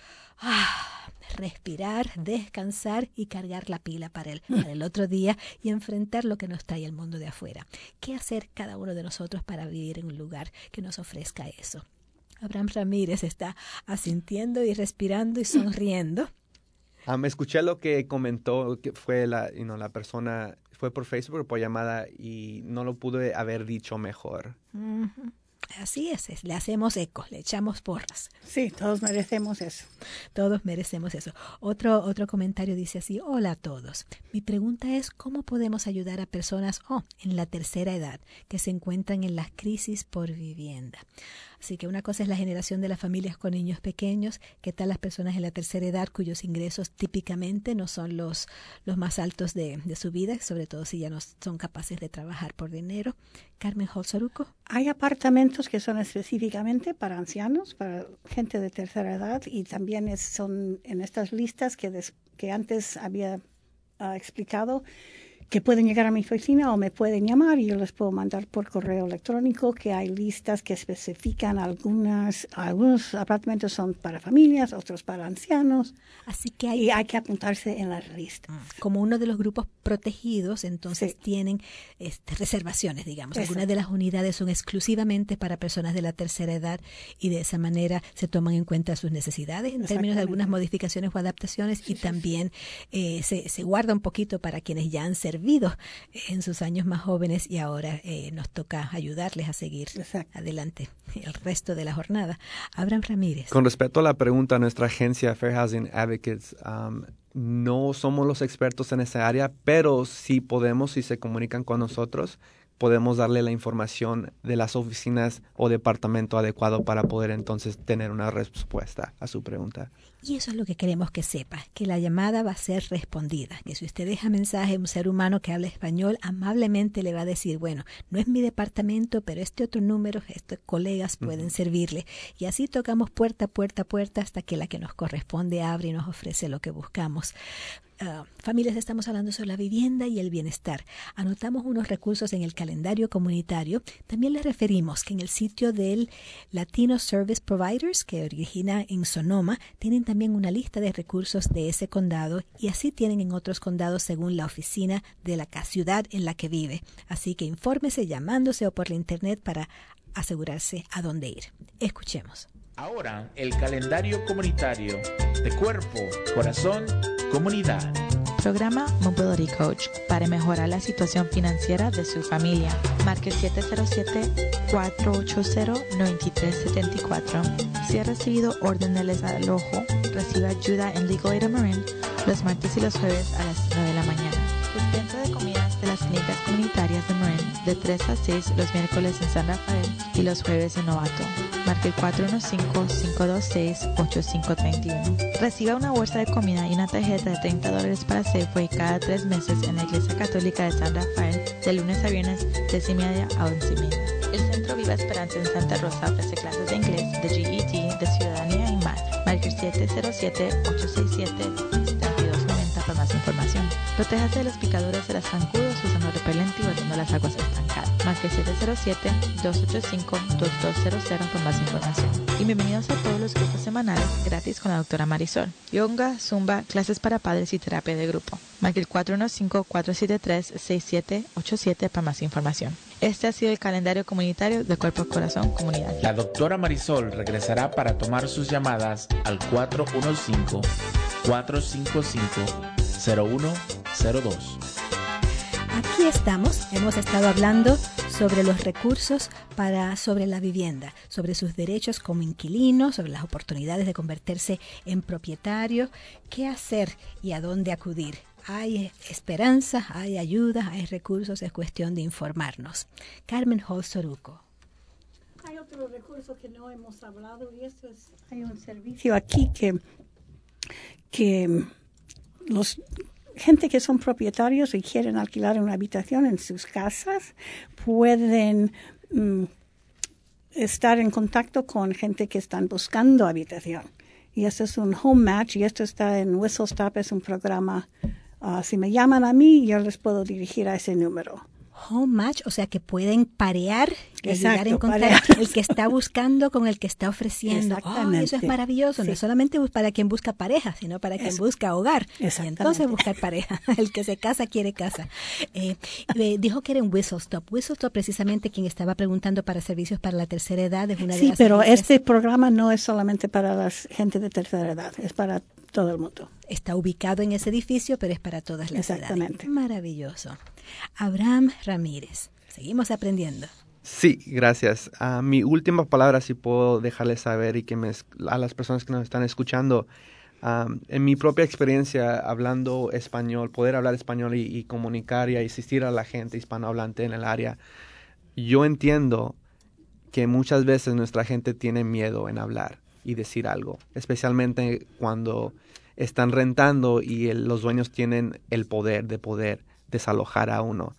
respirar, descansar y cargar la pila para el otro día y enfrentar lo que nos trae el mundo de afuera. ¿Qué hacer cada uno de nosotros para vivir en un lugar que nos ofrezca eso? Abraham Ramírez está asintiendo y respirando y sonriendo. Me escuché lo que comentó, que fue la persona, fue por Facebook o por llamada, y no lo pude haber dicho mejor. Así es, le hacemos eco, le echamos porras. Sí, todos merecemos eso. Todos merecemos eso. Otro comentario dice así: hola a todos. Mi pregunta es, ¿cómo podemos ayudar a personas en la tercera edad que se encuentran en las crisis por vivienda? Así que una cosa es la generación de las familias con niños pequeños. ¿Qué tal las personas en la tercera edad cuyos ingresos típicamente no son los más altos de su vida, sobre todo si ya no son capaces de trabajar por dinero? Carmen Holzaruco. Hay apartamentos que son específicamente para ancianos, para gente de tercera edad, y también son en estas listas que antes había explicado, que pueden llegar a mi oficina o me pueden llamar y yo les puedo mandar por correo electrónico, que hay listas que especifican algunos apartamentos son para familias, otros para ancianos. Así que y hay que apuntarse en las listas. Como uno de los grupos protegidos, entonces tienen reservaciones, digamos. Exacto. Algunas de las unidades son exclusivamente para personas de la tercera edad, y de esa manera se toman en cuenta sus necesidades en términos de algunas modificaciones o adaptaciones, y también se guarda un poquito para quienes ya han servido en sus años más jóvenes y ahora nos toca ayudarles a seguir adelante el resto de la jornada. Abraham Ramírez. Con respecto a la pregunta, nuestra agencia Fair Housing Advocates no somos los expertos en esa área, pero sí podemos, si se comunican con nosotros, podemos darle la información de las oficinas o departamento adecuado para poder entonces tener una respuesta a su pregunta. Y eso es lo que queremos que sepa, que la llamada va a ser respondida, que si usted deja mensaje, un ser humano que habla español amablemente le va a decir, bueno, no es mi departamento, pero este otro número, estos colegas pueden servirle. Y así tocamos puerta, puerta, puerta hasta que la que nos corresponde abre y nos ofrece lo que buscamos. Familias, estamos hablando sobre la vivienda y el bienestar. Anotamos unos recursos en el calendario comunitario. También les referimos que en el sitio del Latino Service Providers, que origina en Sonoma, tienen también una lista de recursos de ese condado y así tienen en otros condados según la oficina de la ciudad en la que vive. Así que infórmese llamándose o por la internet para asegurarse a dónde ir. Escuchemos. Ahora, el calendario comunitario de Cuerpo, Corazón, Comunidad. Programa Mobility Coach para mejorar la situación financiera de su familia. Marque 707-480-9374. Si ha recibido orden de desalojo, recibe ayuda en Legal Aid of Marin los martes y los jueves a las 9 de la mañana. Despensa de comidas de las clínicas comunitarias de Marin de 3 a 6 los miércoles en San Rafael y los jueves en Novato. Marque el 415-526-8531. Reciba una bolsa de comida y una tarjeta de $30 para Safeway cada 3 meses en la Iglesia Católica de San Rafael, de lunes a viernes, 10:30 a 11:30. El Centro Viva Esperanza en Santa Rosa ofrece clases de inglés, de GED, de ciudadanía y más. Marque el 707-867-7290 para más información. Protéjase de las picaduras de las zancudos usando repelente y batiendo las aguas estancadas. Marque 707-285-2200 para más información. Y bienvenidos a todos los grupos semanales gratis con la doctora Marisol. Yoga, Zumba, clases para padres y terapia de grupo. Marque el 415-473-6787 para más información. Este ha sido el calendario comunitario de Cuerpo, Corazón, Comunidad. La doctora Marisol regresará para tomar sus llamadas al 415-455-0102. Aquí estamos, hemos estado hablando sobre los recursos sobre la vivienda, sobre sus derechos como inquilino, sobre las oportunidades de convertirse en propietario, qué hacer y a dónde acudir. Hay esperanza, hay ayuda, hay recursos, es cuestión de informarnos. Carmen Hall Soruco. Hay otro recurso que no hemos hablado y esto es, hay un servicio aquí que los gente que son propietarios y quieren alquilar una habitación en sus casas pueden estar en contacto con gente que están buscando habitación. Y esto es un home match y esto está en Whistle Stop, es un programa. Si me llaman a mí, yo les puedo dirigir a ese número. Home match, o sea que pueden parear y Exacto, llegar a encontrar el que está buscando con el que está ofreciendo. Exactamente. Eso es maravilloso, Sí. no solamente para quien busca pareja, sino para quien busca hogar. Y entonces buscar pareja. El que se casa quiere casa. Dijo que era en Whistle Stop. Whistle Stop, precisamente quien estaba preguntando para servicios para la tercera edad, es una de Sí, las pero agencias. este programa no es solamente para la gente de tercera edad, es para todo el mundo. Está ubicado en ese edificio, pero es para todas las Exactamente. edades. Maravilloso. Abraham Ramírez. Seguimos aprendiendo. Sí, gracias. Mi última palabra, si puedo dejarles saber y que a las personas que nos están escuchando, en mi propia experiencia hablando español, poder hablar español y comunicar y asistir a la gente hispanohablante en el área, yo entiendo que muchas veces nuestra gente tiene miedo en hablar y decir algo, especialmente cuando están rentando y los dueños tienen el poder de desalojar a uno.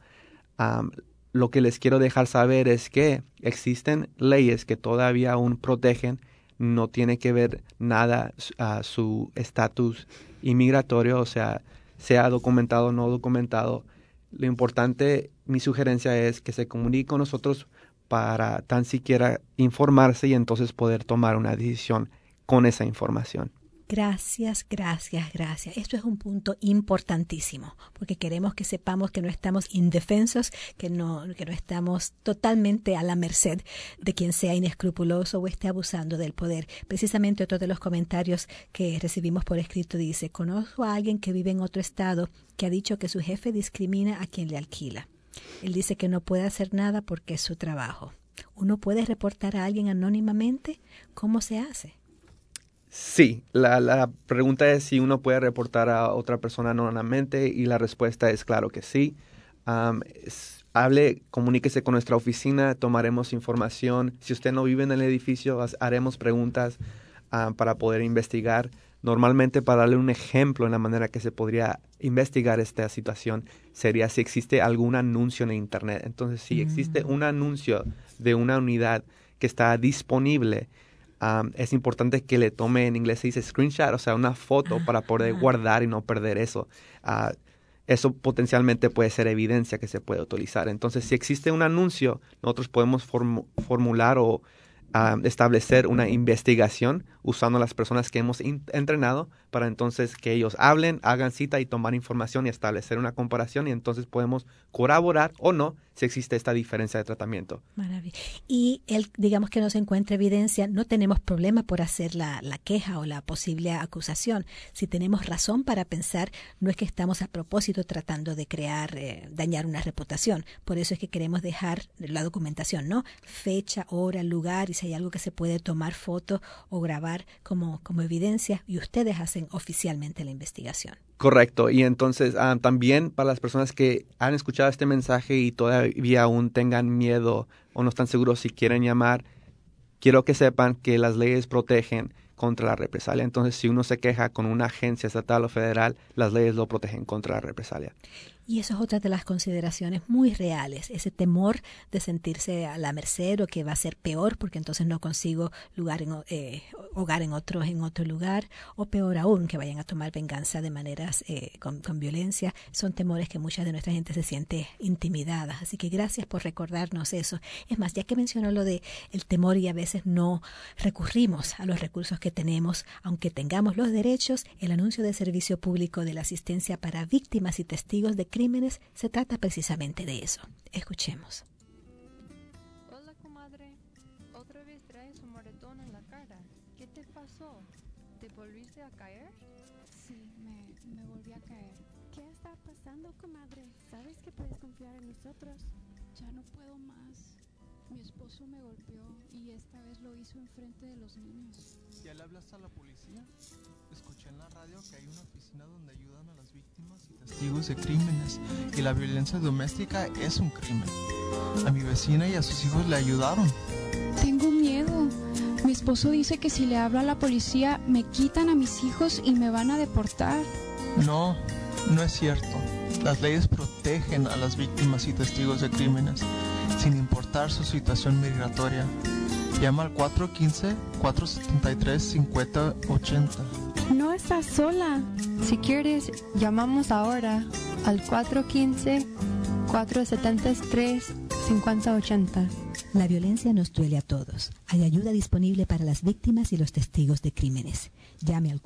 Lo que les quiero dejar saber es que existen leyes que todavía aún protegen, no tiene que ver nada a su estatus inmigratorio, o sea documentado o no documentado. Lo importante, mi sugerencia es que se comunique con nosotros para tan siquiera informarse y entonces poder tomar una decisión con esa información. Gracias, gracias, gracias. Esto es un punto importantísimo, porque queremos que sepamos que no estamos indefensos, que no estamos totalmente a la merced de quien sea inescrupuloso o esté abusando del poder. Precisamente otro de los comentarios que recibimos por escrito dice: conozco a alguien que vive en otro estado que ha dicho que su jefe discrimina a quien le alquila. Él dice que no puede hacer nada porque es su trabajo. ¿Uno puede reportar a alguien anónimamente? ¿Cómo se hace? Sí, la pregunta es si uno puede reportar a otra persona anónimamente y la respuesta es claro que sí. comuníquese con nuestra oficina, tomaremos información. Si usted no vive en el edificio, haremos preguntas para poder investigar. Normalmente, para darle un ejemplo en la manera que se podría investigar esta situación, sería si existe algún anuncio en Internet. Entonces, si existe un anuncio de una unidad que está disponible, es importante que le tome, en inglés se dice screenshot, o sea, una foto para poder guardar y no perder eso. Eso potencialmente puede ser evidencia que se puede utilizar. Entonces, si existe un anuncio, nosotros podemos formular o establecer una investigación usando las personas que hemos entrenado para entonces que ellos hablen, hagan cita y tomar información y establecer una comparación, y entonces podemos corroborar o no si existe esta diferencia de tratamiento. Maravilla. Y digamos que no se encuentra evidencia, no tenemos problema por hacer la queja o la posible acusación. Si tenemos razón para pensar, no es que estamos a propósito tratando de dañar una reputación. Por eso es que queremos dejar la documentación, ¿no? Fecha, hora, lugar, y si hay algo que se puede tomar foto o grabar como evidencia, y ustedes hacen oficialmente la investigación. Correcto. Y entonces también para las personas que han escuchado este mensaje y todavía aún tengan miedo o no están seguros si quieren llamar, quiero que sepan que las leyes protegen contra la represalia. Entonces, si uno se queja con una agencia estatal o federal, las leyes lo protegen contra la represalia. Y eso es otra de las consideraciones muy reales, ese temor de sentirse a la merced o que va a ser peor porque entonces no consigo hogar en otro lugar, o peor aún, que vayan a tomar venganza de maneras con violencia. Son temores que mucha de nuestra gente se siente intimidada. Así que gracias por recordarnos eso. Es más, ya que mencionó lo de el temor y a veces no recurrimos a los recursos que tenemos, aunque tengamos los derechos, el anuncio de servicio público de la asistencia para víctimas y testigos de crímenes se trata precisamente de eso. Escuchemos. Hola, comadre. Otra vez traes un moretón en la cara. ¿Qué te pasó? ¿Te volviste a caer? Sí, me volví a caer. ¿Qué está pasando, comadre? ¿Sabes que puedes confiar en nosotros? Ya no puedo más. Mi esposo me golpeó y esta vez lo hizo enfrente de los niños. ¿Ya le hablaste a la policía? Escuché en la radio que hay una oficina donde ayudan a las víctimas y testigos de crímenes, y la violencia doméstica es un crimen. A mi vecina y a sus hijos le ayudaron. Tengo miedo. Mi esposo dice que si le hablo a la policía me quitan a mis hijos y me van a deportar. No es cierto. Las leyes protegen a las víctimas y testigos de crímenes, sin importar su situación migratoria. Llama al 415-473-5080. No estás sola. Si quieres, llamamos ahora al 415-473-5080. La violencia nos duele a todos. Hay ayuda disponible para las víctimas y los testigos de crímenes. Llame al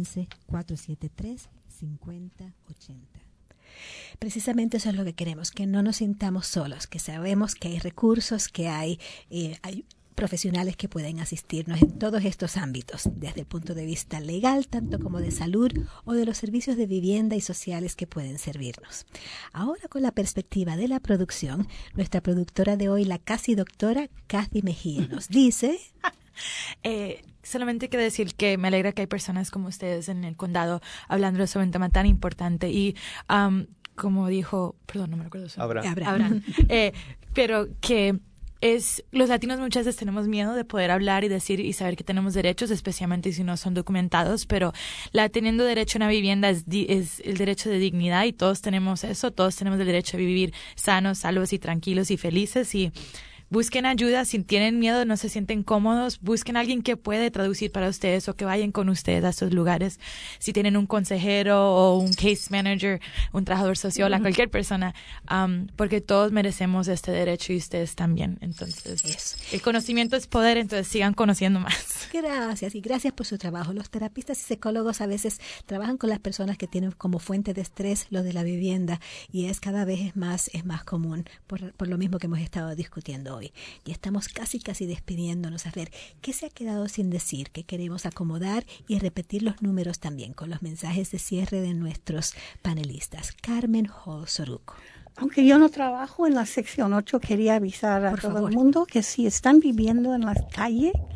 415-473-5080. Precisamente eso es lo que queremos, que no nos sintamos solos, que sabemos que hay recursos, que hay profesionales que pueden asistirnos en todos estos ámbitos, desde el punto de vista legal, tanto como de salud o de los servicios de vivienda y sociales que pueden servirnos. Ahora, con la perspectiva de la producción, nuestra productora de hoy, la casi doctora Kathy Mejía, nos dice... Solamente quiero decir que me alegra que hay personas como ustedes en el condado hablando sobre un tema tan importante y como dijo, perdón, no me recuerdo su nombre. Abraham. Pero que los latinos muchas veces tenemos miedo de poder hablar y decir y saber que tenemos derechos, especialmente si no son documentados, pero teniendo derecho a una vivienda es el derecho de dignidad y todos tenemos eso, todos tenemos el derecho a vivir sanos, salvos y tranquilos y felices, y busquen ayuda si tienen miedo, no se sienten cómodos, busquen a alguien que puede traducir para ustedes o que vayan con ustedes a esos lugares. Si tienen un consejero o un case manager, un trabajador social, cualquier persona, porque todos merecemos este derecho y ustedes también. Entonces, el conocimiento es poder, entonces sigan conociendo más. Gracias, y gracias por su trabajo. Los terapistas y psicólogos a veces trabajan con las personas que tienen como fuente de estrés lo de la vivienda, y cada vez es más común por lo mismo que hemos estado discutiendo hoy. Y estamos casi despidiéndonos. A ver, ¿qué se ha quedado sin decir? ¿Qué queremos acomodar? Y repetir los números también con los mensajes de cierre de nuestros panelistas. Carmen Hall Soruco. Aunque yo no trabajo en la sección 8, quería avisar a todo el mundo que si están viviendo en la calle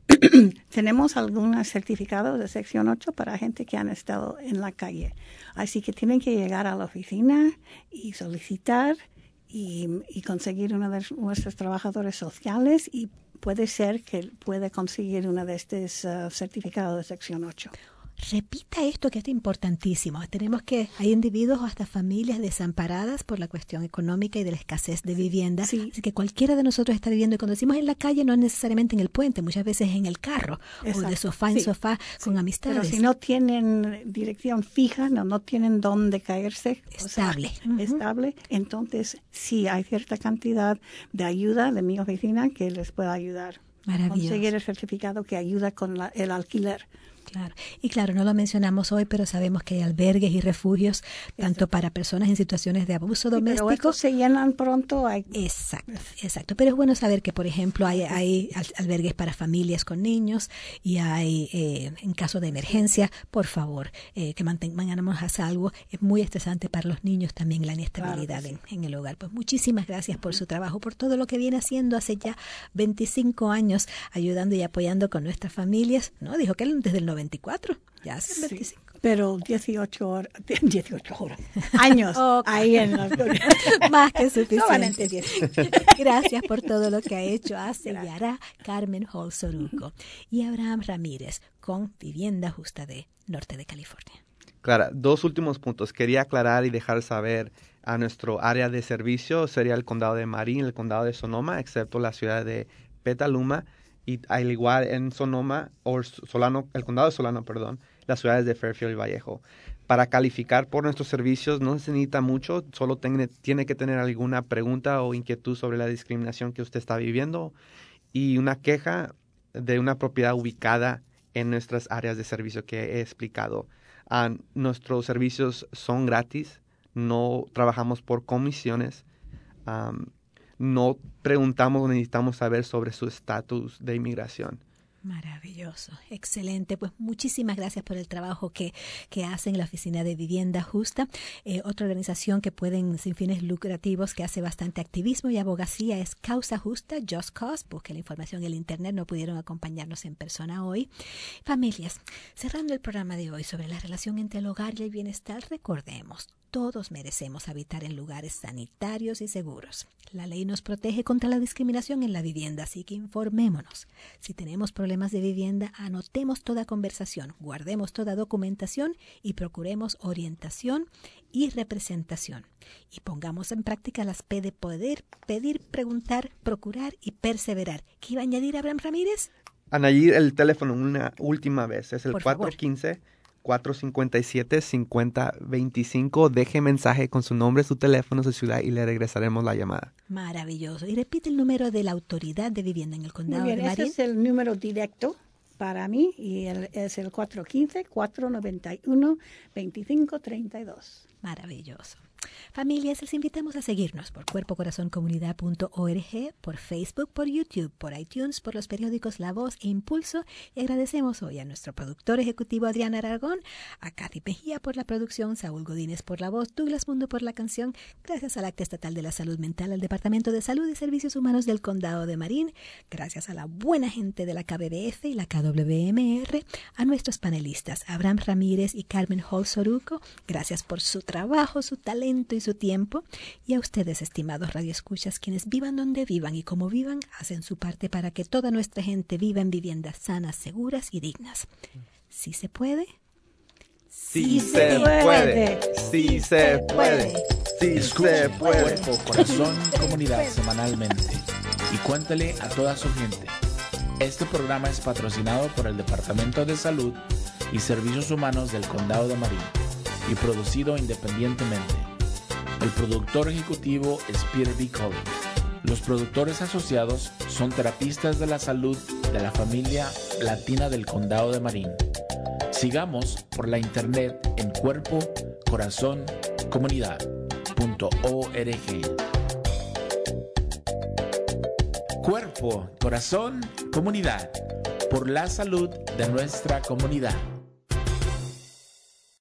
tenemos algunos certificados de sección 8 para gente que han estado en la calle. Así que tienen que llegar a la oficina y solicitar y conseguir uno de nuestros trabajadores sociales, y puede ser que puede conseguir uno de estos certificados de sección 8. Repita esto, que es importantísimo. Hay individuos o hasta familias desamparadas por la cuestión económica y de la escasez de vivienda. Sí. Así que cualquiera de nosotros está viviendo, y cuando decimos en la calle, no es necesariamente en el puente, muchas veces en el carro. Exacto. O de sofá en sofá con amistades. Pero si no tienen dirección fija, no tienen dónde caerse. Estable. Estable. Entonces, sí, hay cierta cantidad de ayuda de mi oficina que les pueda ayudar. Maravilloso. Conseguir el certificado que ayuda con el alquiler. Claro. Y claro, no lo mencionamos hoy, pero sabemos que hay albergues y refugios, tanto para personas en situaciones de abuso doméstico. Pero estos se llenan pronto. Exacto. Pero es bueno saber que, por ejemplo, hay albergues para familias con niños, y hay, en caso de emergencia, por favor, que mantengamos a salvo. Es muy estresante para los niños también la inestabilidad en el hogar. Pues muchísimas gracias por su trabajo, por todo lo que viene haciendo hace ya 25 años, ayudando y apoyando con nuestras familias. ¿No? Dijo que desde el 94, ya hace 25. Pero 18 horas, años ahí en la más que suficiente. Gracias por todo lo que ha hecho, hace y hará Carmen Hall Soruco y Abraham Ramírez con Vivienda Justa de Norte de California. Claro, 2 últimos puntos. Quería aclarar y dejar saber a nuestro área de servicio sería el condado de Marin, el condado de Sonoma, excepto la ciudad de Petaluma. Y al igual en Sonoma, el condado de Solano, las ciudades de Fairfield y Vallejo. Para calificar por nuestros servicios no se necesita mucho, solo tiene que tener alguna pregunta o inquietud sobre la discriminación que usted está viviendo y una queja de una propiedad ubicada en nuestras áreas de servicio que he explicado. Nuestros servicios son gratis, no trabajamos por comisiones. No preguntamos o necesitamos saber sobre su estatus de inmigración. Maravilloso, excelente. Pues muchísimas gracias por el trabajo que hacen en la Oficina de Vivienda Justa. Otra organización que pueden, sin fines lucrativos, que hace bastante activismo y abogacía es Causa Justa, Just Cause. Busque la información en el internet, no pudieron acompañarnos en persona hoy. Familias, cerrando el programa de hoy sobre la relación entre el hogar y el bienestar, recordemos, todos merecemos habitar en lugares sanitarios y seguros. La ley nos protege contra la discriminación en la vivienda, así que informémonos. Si tenemos problemas de vivienda, anotemos toda conversación, guardemos toda documentación y procuremos orientación y representación. Y pongamos en práctica las P de poder, pedir, preguntar, procurar y perseverar. ¿Qué iba a añadir Abraham Ramírez? Añadir el teléfono una última vez. Es el 415-457-5025. Deje mensaje con su nombre, su teléfono, su ciudad y le regresaremos la llamada. Maravilloso. Y repite el número de la Autoridad de Vivienda en el Condado de Marin. Ese es el número directo para mí y es el 415-491-2532. Maravilloso. Familias, les invitamos a seguirnos por cuerpocorazoncomunidad.org, por Facebook, por YouTube, por iTunes, por los periódicos La Voz e Impulso. Y agradecemos hoy a nuestro productor ejecutivo Adrián Aragón, a Kathy Mejía por la producción, Saúl Godínez por la voz, Douglas Mundo por la canción. Gracias al Acta Estatal de la Salud Mental, al Departamento de Salud y Servicios Humanos del Condado de Marin. Gracias a la buena gente de la KBBF y la KWMR, a nuestros panelistas Abraham Ramírez y Carmen Hall Soruco. Gracias por su trabajo, su talento y su tiempo, y a ustedes, estimados radioescuchas, quienes vivan donde vivan y como vivan, hacen su parte para que toda nuestra gente viva en viviendas sanas, seguras y dignas. ¿Sí se puede? Sí se puede. Sí se puede. Sí se puede. Cuerpo, Corazón, Comunidad semanalmente y cuéntale a toda su gente. Este programa es patrocinado por el Departamento de Salud y Servicios Humanos del Condado de Marin y producido independientemente. El productor ejecutivo es Peter B. Collins. Los productores asociados son terapistas de la salud de la familia latina del Condado de Marin. Sigamos por la internet en Cuerpo, Corazón, Comunidad.org. Cuerpo, Corazón, Comunidad, por la salud de nuestra comunidad.